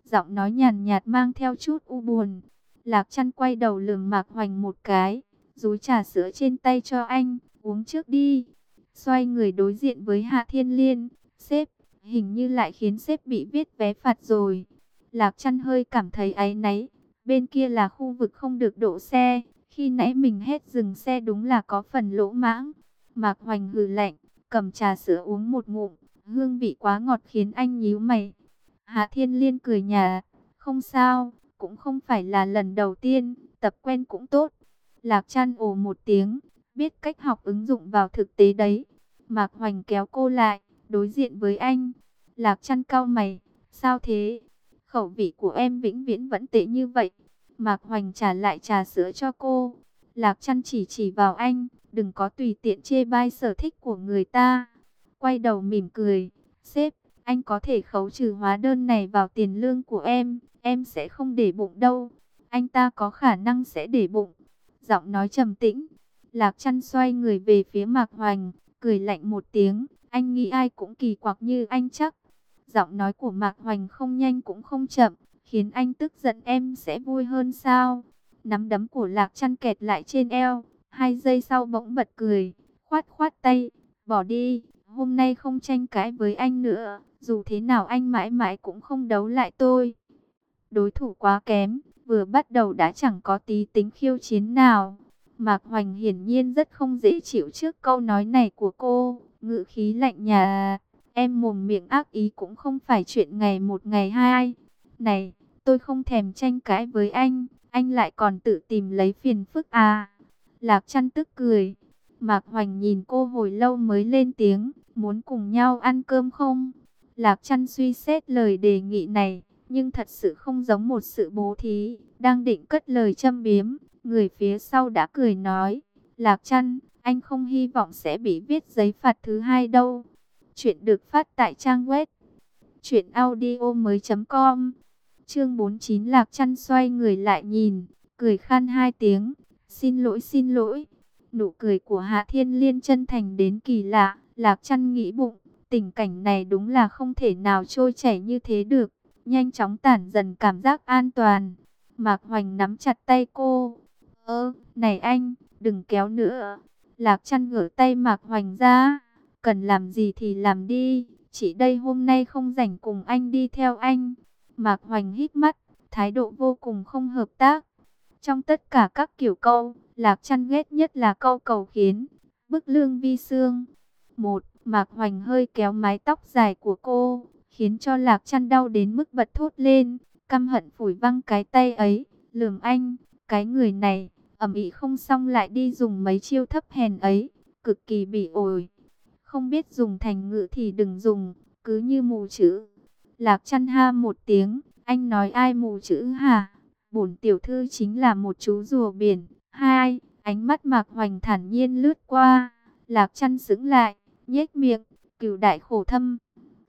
giọng nói nhàn nhạt mang theo chút u buồn. Lạc Trăn quay đầu lườm Mạc Hoành một cái, dúi trà sữa trên tay cho anh, uống trước đi. Xoay người đối diện với Hạ Thiên Liên, sếp, hình như lại khiến sếp bị viết vé phạt rồi. Lạc Trăn hơi cảm thấy áy náy, bên kia là khu vực không được đỗ xe, khi nãy mình hết dừng xe đúng là có phần lỗ mãng. Mạc Hoành hừ lạnh, cầm trà sữa uống một ngụm, hương vị quá ngọt khiến anh nhíu mày. Hạ Thiên Liên cười nhạt, không sao, cũng không phải là lần đầu tiên, tập quen cũng tốt. Lạc Trăn ồ một tiếng, biết cách học ứng dụng vào thực tế đấy. Mạc Hoành kéo cô lại, đối diện với anh. Lạc Trăn cau mày, sao thế? Khẩu vị của em vĩnh viễn vẫn tệ như vậy. Mạc Hoành trả lại trà sữa cho cô. Lạc Trăn chỉ chỉ vào anh, đừng có tùy tiện chê bai sở thích của người ta. Quay đầu mỉm cười, sếp, anh có thể khấu trừ hóa đơn này vào tiền lương của em, em sẽ không để bụng đâu. Anh ta có khả năng sẽ để bụng. Giọng nói trầm tĩnh. Lạc Trăn xoay người về phía Mạc Hoành, cười lạnh một tiếng, anh nghĩ ai cũng kỳ quặc như anh chắc. Giọng nói của Mạc Hoành không nhanh cũng không chậm, khiến anh tức giận. Em sẽ vui hơn sao? Nắm đấm của Lạc Trăn kẹt lại trên eo, hai giây sau bỗng bật cười, khoát khoát tay, bỏ đi, hôm nay không tranh cãi với anh nữa, dù thế nào anh mãi mãi cũng không đấu lại tôi. Đối thủ quá kém, vừa bắt đầu đã chẳng có tí tính khiêu chiến nào. Mạc Hoành hiển nhiên rất không dễ chịu trước câu nói này của cô, ngữ khí lạnh nhạt. Em mồm miệng ác ý cũng không phải chuyện ngày một ngày hai. Này, tôi không thèm tranh cãi với anh, anh lại còn tự tìm lấy phiền phức à? Lạc Trăn tức cười. Mạc Hoành nhìn cô hồi lâu mới lên tiếng, muốn cùng nhau ăn cơm không? Lạc Trăn suy xét lời đề nghị này, nhưng thật sự không giống một sự bố thí. Đang định cất lời châm biếm, người phía sau đã cười nói, Lạc Trăn, anh không hy vọng sẽ bị viết giấy phạt thứ hai đâu. Chuyện được phát tại trang web truyện audio mới chấm com. Chương bốn mươi chín. Lạc Trăn xoay người lại nhìn, cười khan hai tiếng, xin lỗi xin lỗi. Nụ cười của Hạ Thiên Liên chân thành đến kỳ lạ. Lạc Trăn nghĩ bụng, tình cảnh này đúng là không thể nào trôi chảy như thế được. Nhanh chóng tản dần cảm giác an toàn. Mạc Hoành nắm chặt tay cô. Ơ, này anh, đừng kéo nữa. Lạc Trăn gỡ tay Mạc Hoành ra. Cần làm gì thì làm đi, chị đây hôm nay không rảnh cùng anh đi theo anh. Mạc Hoành hít mắt, thái độ vô cùng không hợp tác. Trong tất cả các kiểu câu, Lạc Trăn ghét nhất là câu cầu khiến, bức lương vi xương. Một, Mạc Hoành hơi kéo mái tóc dài của cô, khiến cho Lạc Trăn đau đến mức bật thốt lên, căm hận phủi văng cái tay ấy, lườm anh, cái người này, ầm ĩ không xong lại đi dùng mấy chiêu thấp hèn ấy, cực kỳ bỉ ổi. Không biết dùng thành ngữ thì đừng dùng, cứ như mù chữ. Lạc Trăn ha một tiếng, anh nói ai mù chữ hả? Bổn tiểu thư chính là một chú rùa biển. Hai, ánh mắt Mạc Hoành thản nhiên lướt qua. Lạc Trăn sững lại, nhếch miệng, cửu đại khổ thâm.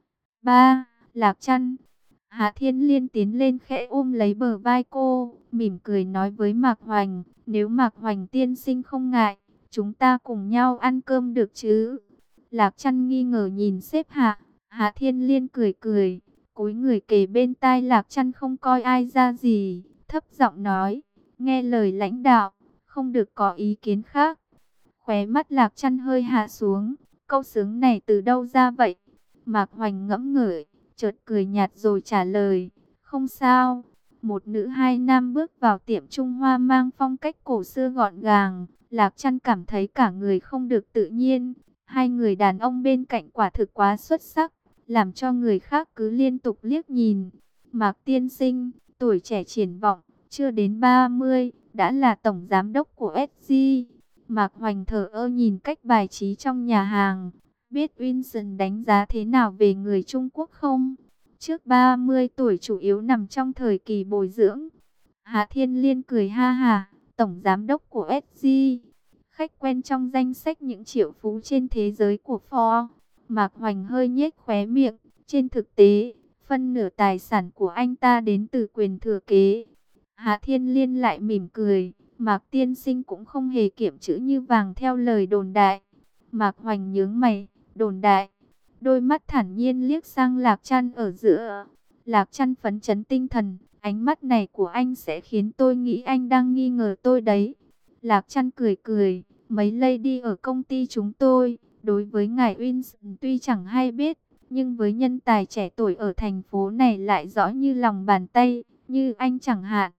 Ba, Lạc Trăn. Hạ Thiên Liên tiến lên khẽ ôm lấy bờ vai cô, mỉm cười nói với Mạc Hoành, nếu Mạc Hoành tiên sinh không ngại, chúng ta cùng nhau ăn cơm được chứ? Lạc Trăn nghi ngờ nhìn sếp Hạ. Hạ Thiên Liên cười cười, cúi người kề bên tai Lạc Trăn không coi ai ra gì, thấp giọng nói, nghe lời lãnh đạo, không được có ý kiến khác. Khóe mắt Lạc Trăn hơi hạ xuống, câu sướng này từ đâu ra vậy? Mạc Hoành ngẫm ngợi, chợt cười nhạt rồi trả lời, không sao. Một nữ hai nam bước vào tiệm Trung Hoa mang phong cách cổ xưa gọn gàng, Lạc Trăn cảm thấy cả người không được tự nhiên. Hai người đàn ông bên cạnh quả thực quá xuất sắc, làm cho người khác cứ liên tục liếc nhìn. Mạc tiên sinh, tuổi trẻ triển vọng, chưa đến ba mươi, đã là tổng giám đốc của ét giê. Mạc Hoành thờ ơ nhìn cách bài trí trong nhà hàng, biết Winston đánh giá thế nào về người Trung Quốc không? Trước ba mươi tuổi chủ yếu nằm trong thời kỳ bồi dưỡng. Hạ Thiên Liên cười ha hả, tổng giám đốc của ét giê. Khách quen trong danh sách những triệu phú trên thế giới của Forbes. Mạc Hoành hơi nhếch khóe miệng. Trên thực tế, phân nửa tài sản của anh ta đến từ quyền thừa kế. Hạ Thiên Liên lại mỉm cười. Mạc tiên sinh cũng không hề kiểm chữ như vàng theo lời đồn đại. Mạc Hoành nhướng mày, đồn đại. Đôi mắt thản nhiên liếc sang Lạc Trăn ở giữa. Lạc Trăn phấn chấn tinh thần, ánh mắt này của anh sẽ khiến tôi nghĩ anh đang nghi ngờ tôi đấy. Lạc Trăn cười cười, mấy lady ở công ty chúng tôi, đối với ngài Winston tuy chẳng hay biết, nhưng với nhân tài trẻ tuổi ở thành phố này lại rõ như lòng bàn tay, như anh chẳng hạn.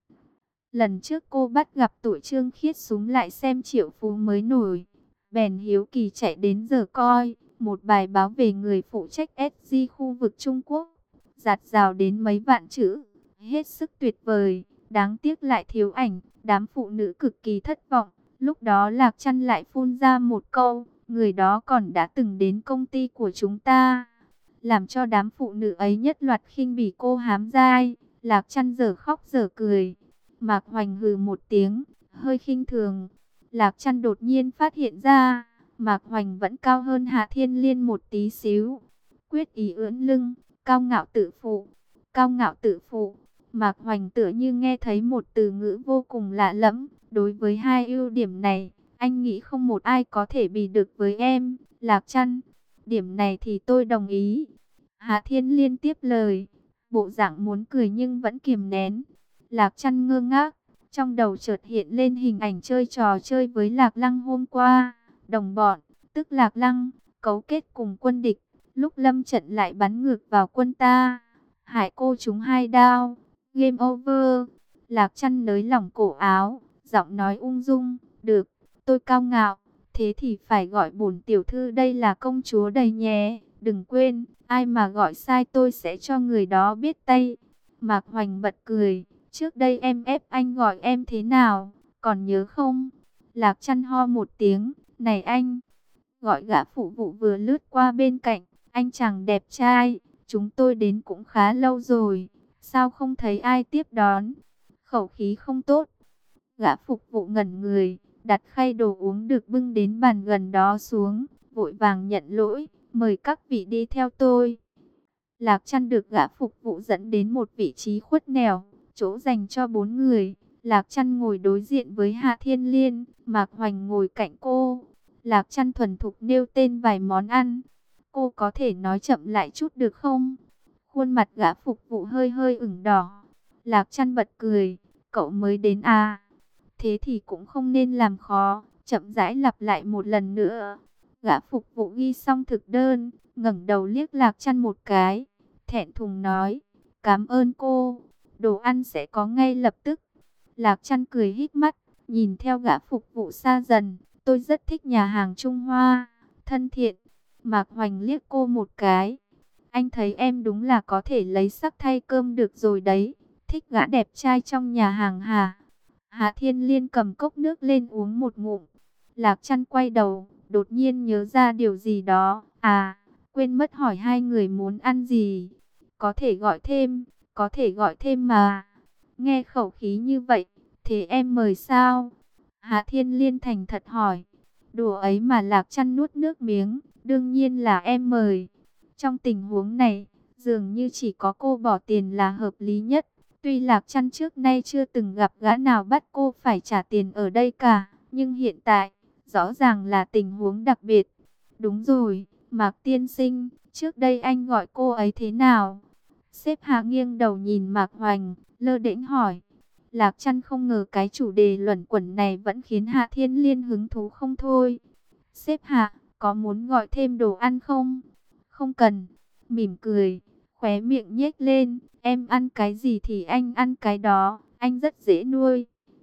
Lần trước cô bắt gặp tụi Trương Khiết súng lại xem triệu phú mới nổi, bèn hiếu kỳ chạy đến giờ coi, một bài báo về người phụ trách ét giê khu vực Trung Quốc, dạt dào đến mấy vạn chữ, hết sức tuyệt vời, đáng tiếc lại thiếu ảnh, đám phụ nữ cực kỳ thất vọng. Lúc đó Lạc Trăn lại phun ra một câu, người đó còn đã từng đến công ty của chúng ta, làm cho đám phụ nữ ấy nhất loạt khinh bỉ cô hám giai. Lạc Trăn giờ khóc giờ cười. Mạc Hoành hừ một tiếng, hơi khinh thường. Lạc Trăn đột nhiên phát hiện ra, Mạc Hoành vẫn cao hơn Hạ Thiên Liên một tí xíu. Quyết ý ưỡn lưng, cao ngạo tự phụ. Cao ngạo tự phụ. Mạc Hoành tựa như nghe thấy một từ ngữ vô cùng lạ lẫm. Đối với hai ưu điểm này, anh nghĩ không một ai có thể bì được với em, Lạc Trăn. Điểm này thì tôi đồng ý. Hạ Thiên Liên tiếp lời, bộ dạng muốn cười nhưng vẫn kiềm nén. Lạc Trăn ngơ ngác, trong đầu chợt hiện lên hình ảnh chơi trò chơi với Lạc Lăng hôm qua. Đồng bọn, tức Lạc Lăng, cấu kết cùng quân địch, lúc lâm trận lại bắn ngược vào quân ta, hại cô trúng hai đao. Game over. Lạc Trăn nới lỏng cổ áo, giọng nói ung dung, được, tôi cao ngạo, thế thì phải gọi bổn tiểu thư đây là công chúa đây nhé. Đừng quên, ai mà gọi sai tôi sẽ cho người đó biết tay. Mạc Hoành bật cười, trước đây em ép anh gọi em thế nào, còn nhớ không? Lạc Trăn ho một tiếng, này anh, gọi gã phụ vụ vừa lướt qua bên cạnh, anh chàng đẹp trai, chúng tôi đến cũng khá lâu rồi, sao không thấy ai tiếp đón? Khẩu khí không tốt. Gã phục vụ ngẩn người, đặt khay đồ uống được bưng đến bàn gần đó xuống, vội vàng nhận lỗi, mời các vị đi theo tôi. Lạc Trăn được gã phục vụ dẫn đến một vị trí khuất nẻo, chỗ dành cho bốn người. Lạc Trăn ngồi đối diện với Hạ Thiên Liên, Mạc Hoành ngồi cạnh cô. Lạc Trăn thuần thục nêu tên vài món ăn. Cô có thể nói chậm lại chút được không? Khuôn mặt gã phục vụ hơi hơi ửng đỏ. Lạc Trăn bật cười, cậu mới đến à? Thế thì cũng không nên làm khó, chậm rãi lặp lại một lần nữa. Gã phục vụ ghi xong thực đơn, ngẩng đầu liếc Lạc Trăn một cái, thẹn thùng nói, cảm ơn cô, đồ ăn sẽ có ngay lập tức. Lạc Trăn cười híp mắt, nhìn theo gã phục vụ xa dần, tôi rất thích nhà hàng Trung Hoa, thân thiện. Mạc Hoành liếc cô một cái, anh thấy em đúng là có thể lấy sắc thay cơm được rồi đấy, thích gã đẹp trai trong nhà hàng hả? Hạ Thiên Liên cầm cốc nước lên uống một ngụm. Lạc Trăn quay đầu, đột nhiên nhớ ra điều gì đó. À, quên mất hỏi hai người muốn ăn gì. Có thể gọi thêm, có thể gọi thêm mà. Nghe khẩu khí như vậy, thế em mời sao? Hạ Thiên Liên thành thật hỏi. Đùa ấy mà Lạc Trăn nuốt nước miếng, đương nhiên là em mời. Trong tình huống này, dường như chỉ có cô bỏ tiền là hợp lý nhất. Tuy Lạc Trăn trước nay chưa từng gặp gã nào bắt cô phải trả tiền ở đây cả, nhưng hiện tại, rõ ràng là tình huống đặc biệt. Đúng rồi, Mạc tiên sinh, trước đây anh gọi cô ấy thế nào? Sếp Hạ nghiêng đầu nhìn Mạc Hoành, lơ đễnh hỏi. Lạc Trăn không ngờ cái chủ đề luẩn quẩn này vẫn khiến Hạ Thiên Liên hứng thú không thôi. Sếp Hạ, có muốn gọi thêm đồ ăn không? Không cần. Mỉm cười, khóe miệng nhếch lên, em ăn cái gì thì anh ăn cái đó, anh rất dễ nuôi.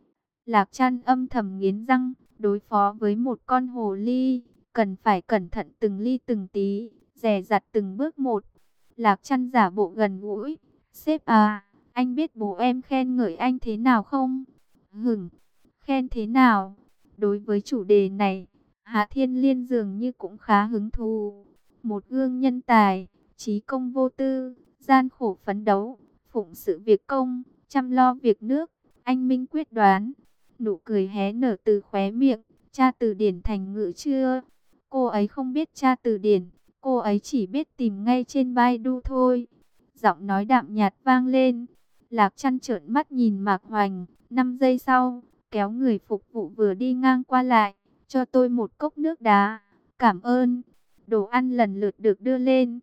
Lạc Trăn âm thầm nghiến răng, đối phó với một con hồ ly, cần phải cẩn thận từng ly từng tí, dè dặt từng bước một. Lạc Trăn giả bộ gần gũi, sếp à, anh biết bố em khen ngợi anh thế nào không? Hửng, khen thế nào? Đối với chủ đề này, Hạ Thiên Liên dường như cũng khá hứng thú. Một gương nhân tài, chí công vô tư, gian khổ phấn đấu, phụng sự việc công, chăm lo việc nước, anh minh quyết đoán. Nụ cười hé nở từ khóe miệng, tra từ điển thành ngữ chưa? Cô ấy không biết tra từ điển, cô ấy chỉ biết tìm ngay trên Baidu thôi. Giọng nói đạm nhạt vang lên. Lạc Trăn trợn mắt nhìn Mạc Hoành, năm giây sau, kéo người phục vụ vừa đi ngang qua lại, cho tôi một cốc nước đá. Cảm ơn. Đồ ăn lần lượt được đưa lên.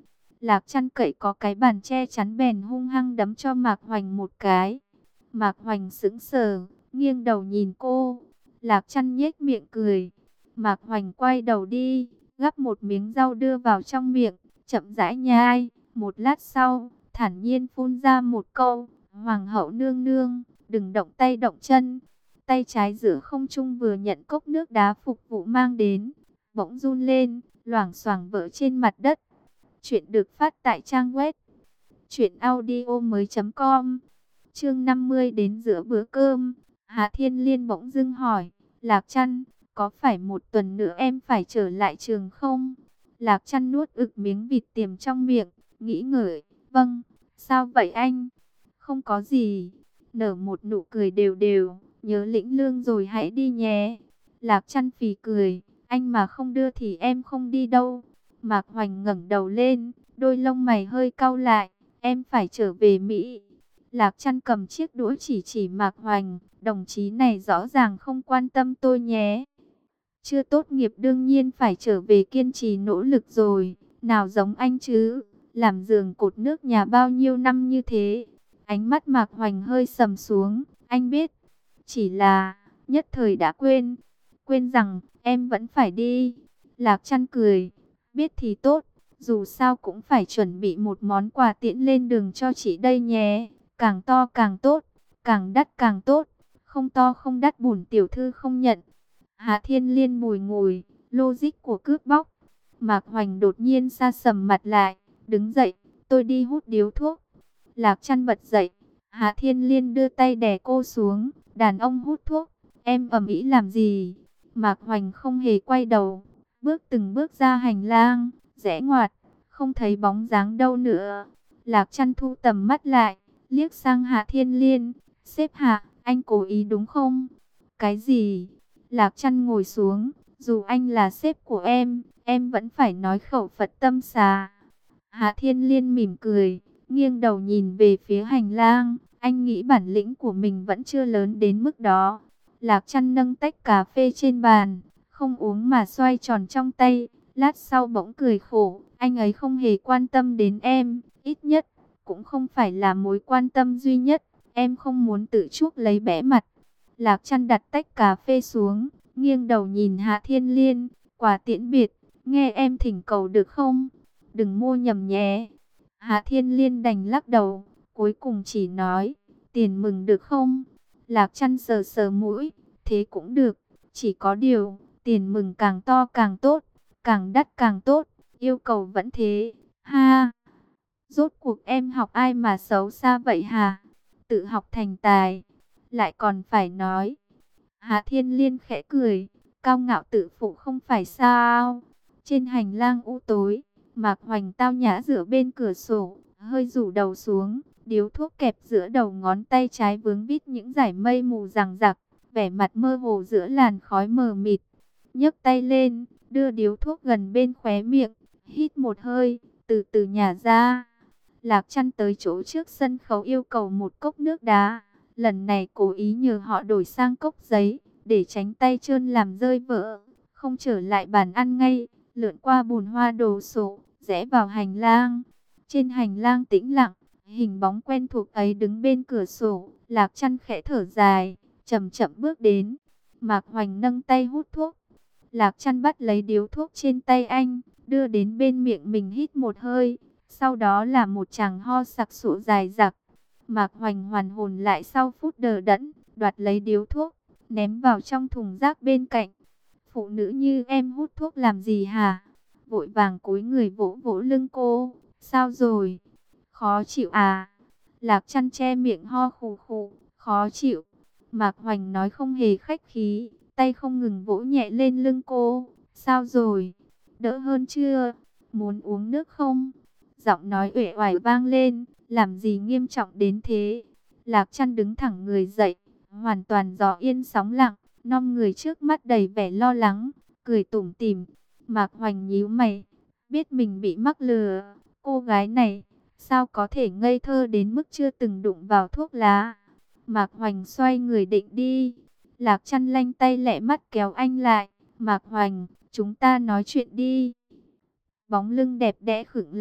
Lạc Chăn cậy có cái bàn che chắn bèn hung hăng đấm cho Mạc Hoành một cái. Mạc Hoành sững sờ, nghiêng đầu nhìn cô. Lạc Chăn nhếch miệng cười. Mạc Hoành quay đầu đi, gắp một miếng rau đưa vào trong miệng, chậm rãi nhai. Một lát sau, thản nhiên phun ra một câu, Hoàng hậu nương nương, đừng động tay động chân. Tay trái giữa không trung vừa nhận cốc nước đá phục vụ mang đến, bỗng run lên, loảng xoảng vỡ trên mặt đất. Chuyện được phát tại trang web truyện audio mới chấm com. Chương năm mươi đến giữa bữa cơm, Hạ Thiên Liên bỗng dưng hỏi, Lạc Chăn, có phải một tuần nữa em phải trở lại trường không? Lạc Chăn nuốt ực miếng vịt tiềm trong miệng, nghĩ ngợi, vâng, sao vậy anh? Không có gì, nở một nụ cười đều đều, nhớ lĩnh lương rồi hãy đi nhé. Lạc Chăn phì cười, anh mà không đưa thì em không đi đâu. Mạc Hoành ngẩng đầu lên, đôi lông mày hơi cau lại, em phải trở về Mỹ. Lạc Chăn cầm chiếc đũa chỉ chỉ Mạc Hoành, đồng chí này rõ ràng không quan tâm tôi nhé. Chưa tốt nghiệp đương nhiên phải trở về kiên trì nỗ lực rồi, nào giống anh chứ, làm giường cột nước nhà bao nhiêu năm như thế. Ánh mắt Mạc Hoành hơi sầm xuống, anh biết, chỉ là nhất thời đã quên, quên rằng em vẫn phải đi. Lạc Chăn cười, biết thì tốt, dù sao cũng phải chuẩn bị một món quà tiễn lên đường cho chị đây nhé. Càng to càng tốt, càng đắt càng tốt, không to không đắt bổn tiểu thư không nhận. Hạ Thiên Liên bùi ngùi, logic của cướp bóc. Mạc Hoành đột nhiên sa sầm mặt lại, đứng dậy, tôi đi hút điếu thuốc. Lạc Chăn bật dậy, Hạ Thiên Liên đưa tay đè cô xuống, đàn ông hút thuốc, em ầm ĩ làm gì? Mạc Hoành không hề quay đầu, bước từng bước ra hành lang, rẽ ngoặt, không thấy bóng dáng đâu nữa. Lạc Chăn thu tầm mắt lại, liếc sang Hạ Thiên Liên, sếp Hạ, anh cố ý đúng không? Cái gì? Lạc Chăn ngồi xuống, dù anh là sếp của em, em vẫn phải nói khẩu Phật tâm xà. Hạ Thiên Liên mỉm cười, nghiêng đầu nhìn về phía hành lang, anh nghĩ bản lĩnh của mình vẫn chưa lớn đến mức đó. Lạc Chăn nâng tách cà phê trên bàn, không uống mà xoay tròn trong tay, lát sau bỗng cười khổ, anh ấy không hề quan tâm đến em, ít nhất cũng không phải là mối quan tâm duy nhất, em không muốn tự chuốc lấy bẽ mặt. Lạc Chăn đặt tách cà phê xuống, nghiêng đầu nhìn Hạ Thiên Liên, quà tiễn biệt, nghe em thỉnh cầu được không? Đừng mua nhầm nhé. Hạ Thiên Liên đành lắc đầu, cuối cùng chỉ nói, tiền mừng được không? Lạc Chăn sờ sờ mũi, thế cũng được, chỉ có điều, tiền mừng càng to càng tốt, càng đắt càng tốt, yêu cầu vẫn thế, ha. Rốt cuộc em học ai mà xấu xa vậy hả? Tự học thành tài, lại còn phải nói. Hạ Thiên Liên khẽ cười, cao ngạo tự phụ không phải sao? Trên hành lang u tối, Mạc Hoành tao nhã dựa bên cửa sổ, hơi rủ đầu xuống, điếu thuốc kẹp giữa đầu ngón tay trái vướng vít những dải mây mù rằng rặc, vẻ mặt mơ hồ giữa làn khói mờ mịt. Nhấc tay lên, đưa điếu thuốc gần bên khóe miệng, hít một hơi, từ từ nhả ra. Lạc Chăn tới chỗ trước sân khấu yêu cầu một cốc nước đá. Lần này cố ý nhờ họ đổi sang cốc giấy, để tránh tay trơn làm rơi vỡ. Không trở lại bàn ăn ngay, lượn qua bùn hoa đồ sộ, rẽ vào hành lang. Trên hành lang tĩnh lặng, hình bóng quen thuộc ấy đứng bên cửa sổ. Lạc Chăn khẽ thở dài, chậm chậm bước đến. Mạc Hoành nâng tay hút thuốc. Lạc Chăn bắt lấy điếu thuốc trên tay anh, đưa đến bên miệng mình hít một hơi. Sau đó là một tràng ho sặc sụa dài dặc. Mạc Hoành hoàn hồn lại sau phút đờ đẫn, đoạt lấy điếu thuốc, ném vào trong thùng rác bên cạnh. Phụ nữ như em hút thuốc làm gì hả? Vội vàng cúi người vỗ vỗ lưng cô. Sao rồi? Khó chịu à? Lạc Chăn che miệng ho khù khù. Khó chịu. Mạc Hoành nói không hề khách khí, tay không ngừng vỗ nhẹ lên lưng cô. Sao rồi? Đỡ hơn chưa? Muốn uống nước không? Giọng nói uể oải vang lên, làm gì nghiêm trọng đến thế? Lạc Chăn đứng thẳng người dậy, hoàn toàn gió yên sóng lặng, non người trước mắt đầy vẻ lo lắng, cười tủm tỉm. Mạc Hoành nhíu mày, biết mình bị mắc lừa, cô gái này sao có thể ngây thơ đến mức chưa từng đụng vào thuốc lá. Mạc Hoành xoay người định đi, Lạc Chăn lanh tay lẹ mắt kéo anh lại. Mạc Hoành, chúng ta nói chuyện đi. Bóng lưng đẹp đẽ khựng lại,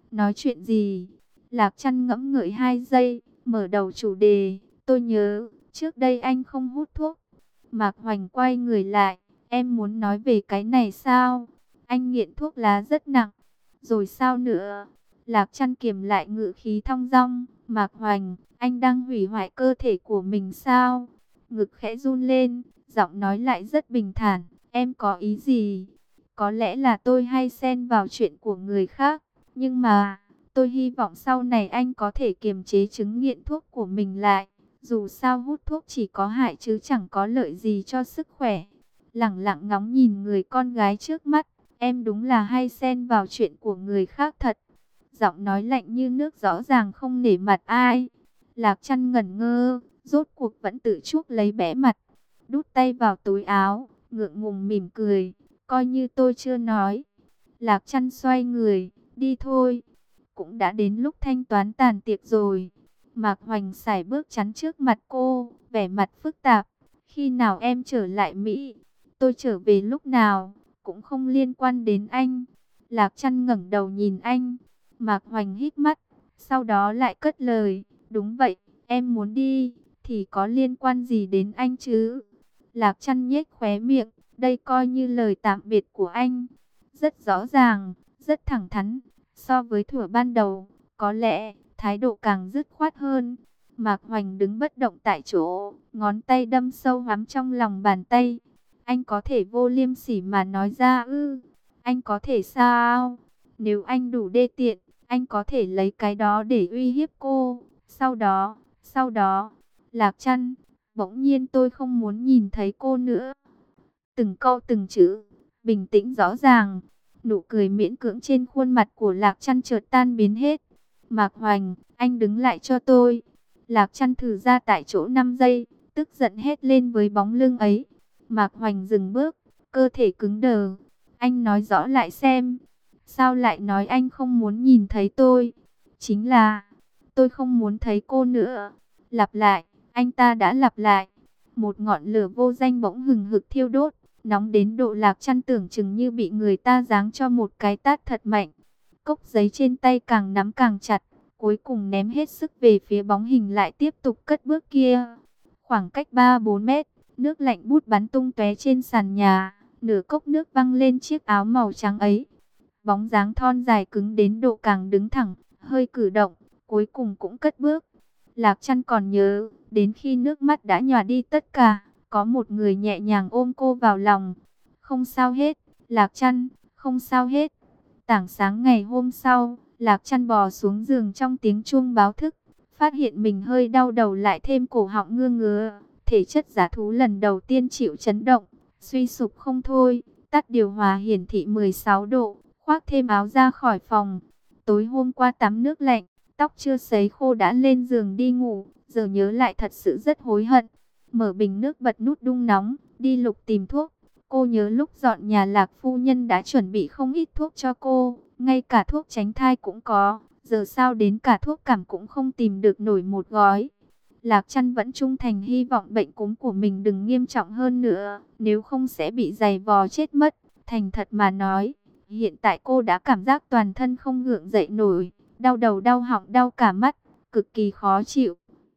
Nói chuyện gì? Lạc Trăn ngẫm ngợi hai giây, mở đầu chủ đề. Tôi nhớ, trước đây anh không hút thuốc. Mạc Hoành quay người lại. Em muốn nói về cái này sao? Anh nghiện thuốc lá rất nặng. Rồi sao nữa? Lạc Trăn kiềm lại ngữ khí thong dong. Mạc Hoành, anh đang hủy hoại cơ thể của mình sao? Ngực khẽ run lên, giọng nói lại rất bình thản. Em có ý gì? Có lẽ là tôi hay xen vào chuyện của người khác. Nhưng mà, tôi hy vọng sau này anh có thể kiềm chế chứng nghiện thuốc của mình lại. Dù sao hút thuốc chỉ có hại chứ chẳng có lợi gì cho sức khỏe. Lẳng lặng ngóng nhìn người con gái trước mắt. Em đúng là hay xen vào chuyện của người khác thật. Giọng nói lạnh như nước rõ ràng không nể mặt ai. Lạc Trăn ngẩn ngơ, rốt cuộc vẫn tự chuốc lấy bẽ mặt. Đút tay vào túi áo, ngượng ngùng mỉm cười. Coi như tôi chưa nói. Lạc Trăn xoay người, đi thôi. Cũng đã đến lúc thanh toán tàn tiệc rồi. Mạc Hoành sải bước chắn trước mặt cô, vẻ mặt phức tạp. Khi nào em trở lại Mỹ? Tôi trở về lúc nào? Cũng không liên quan đến anh. Lạc Trăn ngẩng đầu nhìn anh. Mạc Hoành hít mắt, sau đó lại cất lời. Đúng vậy, em muốn đi, thì có liên quan gì đến anh chứ? Lạc Trăn nhếch khóe miệng, đây coi như lời tạm biệt của anh. Rất rõ ràng, rất thẳng thắn. So với thuở ban đầu, có lẽ thái độ càng dứt khoát hơn. Mạc Hoành đứng bất động tại chỗ, ngón tay đâm sâu hoắm trong lòng bàn tay. Anh có thể vô liêm sỉ mà nói ra ư? Anh có thể sao? Nếu anh đủ đê tiện, anh có thể lấy cái đó để uy hiếp cô. Sau đó, sau đó, Lạc Trăn, bỗng nhiên tôi không muốn nhìn thấy cô nữa. Từng câu từng chữ, bình tĩnh rõ ràng. Nụ cười miễn cưỡng trên khuôn mặt của Lạc Trăn chợt tan biến hết. Mạc Hoành, anh đứng lại cho tôi. Lạc Trăn thử ra tại chỗ năm giây, tức giận hét lên với bóng lưng ấy. Mạc Hoành dừng bước, cơ thể cứng đờ. Anh nói rõ lại xem. Sao lại nói anh không muốn nhìn thấy tôi? Chính là, tôi không muốn thấy cô nữa. Lặp lại, anh ta đã lặp lại. Một ngọn lửa vô danh bỗng hừng hực thiêu đốt, nóng đến độ Lạc Trăn tưởng chừng như bị người ta giáng cho một cái tát thật mạnh. Cốc giấy trên tay càng nắm càng chặt, cuối cùng ném hết sức về phía bóng hình lại tiếp tục cất bước kia. Khoảng cách ba bốn mét, nước lạnh bút bắn tung tóe trên sàn nhà, nửa cốc nước văng lên chiếc áo màu trắng ấy. Bóng dáng thon dài cứng đến độ càng đứng thẳng, hơi cử động, cuối cùng cũng cất bước. Lạc Trăn còn nhớ, đến khi nước mắt đã nhòa đi tất cả, có một người nhẹ nhàng ôm cô vào lòng. Không sao hết, Lạc Trăn, không sao hết. Tảng sáng ngày hôm sau, Lạc Trăn bò xuống giường trong tiếng chuông báo thức, phát hiện mình hơi đau đầu lại thêm cổ họng ngưa ngứa. Thể chất giả thú lần đầu tiên chịu chấn động, suy sụp không thôi, tắt điều hòa hiển thị mười sáu độ, khoác thêm áo ra khỏi phòng. Tối hôm qua tắm nước lạnh, tóc chưa sấy khô đã lên giường đi ngủ, giờ nhớ lại thật sự rất hối hận. Mở bình nước bật nút đun nóng, đi lục tìm thuốc. Cô nhớ lúc dọn nhà Lạc phu nhân đã chuẩn bị không ít thuốc cho cô, ngay cả thuốc tránh thai cũng có, giờ sao đến cả thuốc cảm cũng không tìm được nổi một gói. Lạc Trăn vẫn trung thành hy vọng bệnh cúm của mình đừng nghiêm trọng hơn nữa, nếu không sẽ bị giày vò chết mất. Thành thật mà nói, hiện tại cô đã cảm giác toàn thân không gượng dậy nổi, đau đầu đau họng đau cả mắt, cực kỳ khó chịu.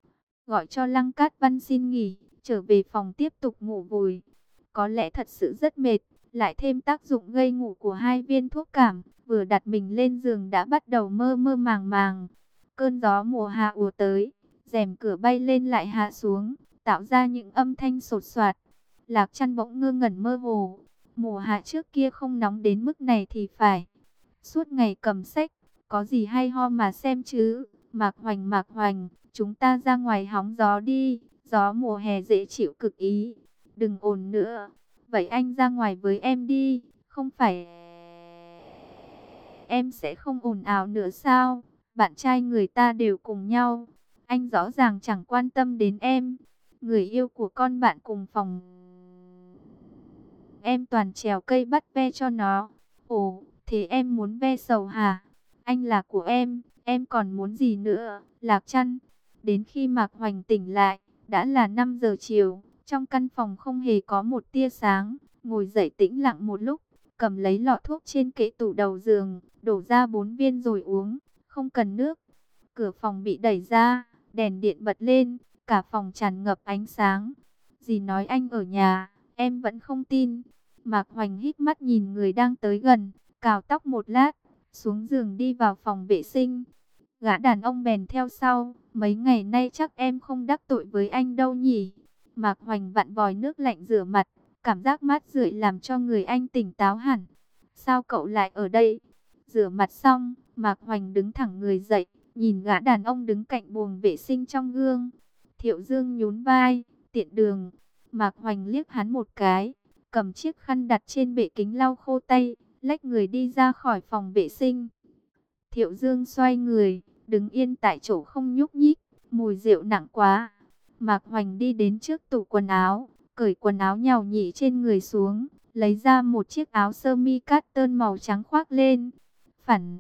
Gọi cho Lăng Cát Văn xin nghỉ, trở về phòng tiếp tục ngủ vùi. Có lẽ thật sự rất mệt, lại thêm tác dụng gây ngủ của hai viên thuốc cảm, vừa đặt mình lên giường đã bắt đầu mơ mơ màng màng. Cơn gió mùa hạ ùa tới, rèm cửa bay lên lại hạ xuống, tạo ra những âm thanh sột soạt. Lạc Trăn bỗng ngơ ngẩn mơ hồ, mùa hạ trước kia không nóng đến mức này thì phải. Suốt ngày cầm sách, có gì hay ho mà xem chứ. Mạc Hoành, Mạc Hoành, chúng ta ra ngoài hóng gió đi, gió mùa hè dễ chịu cực ý. Đừng ồn nữa, vậy anh ra ngoài với em đi, không phải em sẽ không ồn ào nữa sao? Bạn trai người ta đều cùng nhau, anh rõ ràng chẳng quan tâm đến em. Người yêu của con bạn cùng phòng, em toàn trèo cây bắt ve cho nó. Ồ, thế em muốn ve sầu hả? Anh là của em, em còn muốn gì nữa? Lạc Trăn. Đến khi Mạc Hoành tỉnh lại, đã là năm giờ chiều. Trong căn phòng không hề có một tia sáng. Ngồi dậy tĩnh lặng một lúc, cầm lấy lọ thuốc trên kệ tủ đầu giường, đổ ra bốn viên rồi uống, không cần nước. Cửa phòng bị đẩy ra, đèn điện bật lên, cả phòng tràn ngập ánh sáng. Dì nói anh ở nhà, em vẫn không tin. Mạc Hoành híp mắt nhìn người đang tới gần, cào tóc một lát, xuống giường đi vào phòng vệ sinh. Gã đàn ông bèn theo sau, mấy ngày nay chắc em không đắc tội với anh đâu nhỉ. Mạc Hoành vặn vòi nước lạnh rửa mặt, cảm giác mát rượi làm cho người anh tỉnh táo hẳn. Sao cậu lại ở đây? Rửa mặt xong, Mạc Hoành đứng thẳng người dậy, nhìn gã đàn ông đứng cạnh buồng vệ sinh trong gương. Thiệu Dương nhún vai, tiện đường. Mạc Hoành liếc hắn một cái, cầm chiếc khăn đặt trên bệ kính lau khô tay, lách người đi ra khỏi phòng vệ sinh. Thiệu Dương xoay người, đứng yên tại chỗ không nhúc nhích, mùi rượu nặng quá. Mạc Hoành đi đến trước tủ quần áo, cởi quần áo nhào nhị trên người xuống, lấy ra một chiếc áo sơ mi cotton màu trắng khoác lên. Phản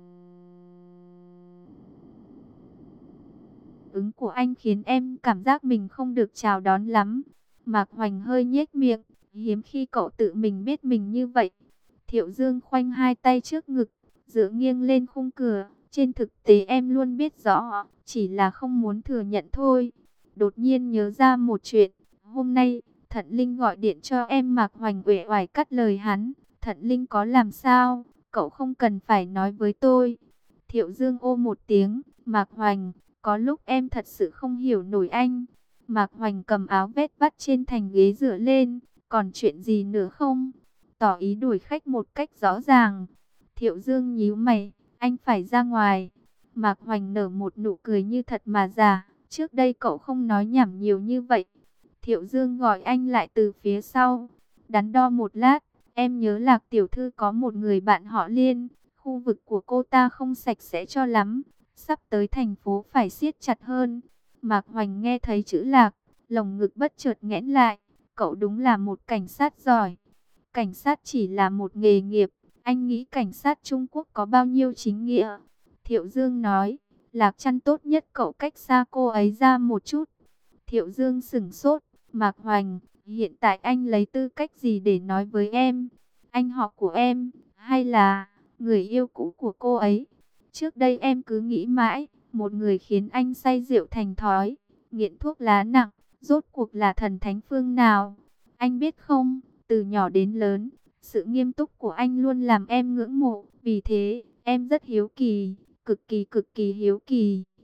ứng của anh khiến em cảm giác mình không được chào đón lắm. Mạc Hoành hơi nhếch miệng, hiếm khi cậu tự mình biết mình như vậy. Thiệu Dương khoanh hai tay trước ngực, dựa nghiêng lên khung cửa. Trên thực tế em luôn biết rõ, chỉ là không muốn thừa nhận thôi. Đột nhiên nhớ ra một chuyện, hôm nay Thận Linh gọi điện cho em. Mạc Hoành uể oải cắt lời hắn. Thận Linh có làm sao? Cậu không cần phải nói với tôi. Thiệu Dương ô một tiếng, Mạc Hoành, có lúc em thật sự không hiểu nổi anh. Mạc Hoành cầm áo vét vắt trên thành ghế dựa lên, còn chuyện gì nữa không? Tỏ ý đuổi khách một cách rõ ràng. Thiệu Dương nhíu mày, anh phải ra ngoài. Mạc Hoành nở một nụ cười như thật mà giả, trước đây cậu không nói nhảm nhiều như vậy. Thiệu Dương gọi anh lại từ phía sau, đắn đo một lát, em nhớ Lạc tiểu thư có một người bạn họ Liên, khu vực của cô ta không sạch sẽ cho lắm, sắp tới thành phố phải siết chặt hơn. Mạc Hoành nghe thấy chữ Lạc, lồng ngực bất chợt nghẽn lại, cậu đúng là một cảnh sát giỏi. Cảnh sát chỉ là một nghề nghiệp, anh nghĩ cảnh sát Trung Quốc có bao nhiêu chính nghĩa? Thiệu Dương nói, Lạc Trăn tốt nhất cậu cách xa cô ấy ra một chút. Thiệu Dương sửng sốt, Mạc Hoành, hiện tại anh lấy tư cách gì để nói với em? Anh họ của em, hay là người yêu cũ của cô ấy? Trước đây em cứ nghĩ mãi, một người khiến anh say rượu thành thói, nghiện thuốc lá nặng, rốt cuộc là thần thánh phương nào? Anh biết không, từ nhỏ đến lớn, sự nghiêm túc của anh luôn làm em ngưỡng mộ, vì thế, em rất hiếu kỳ, cực kỳ cực kỳ hiếu kỳ.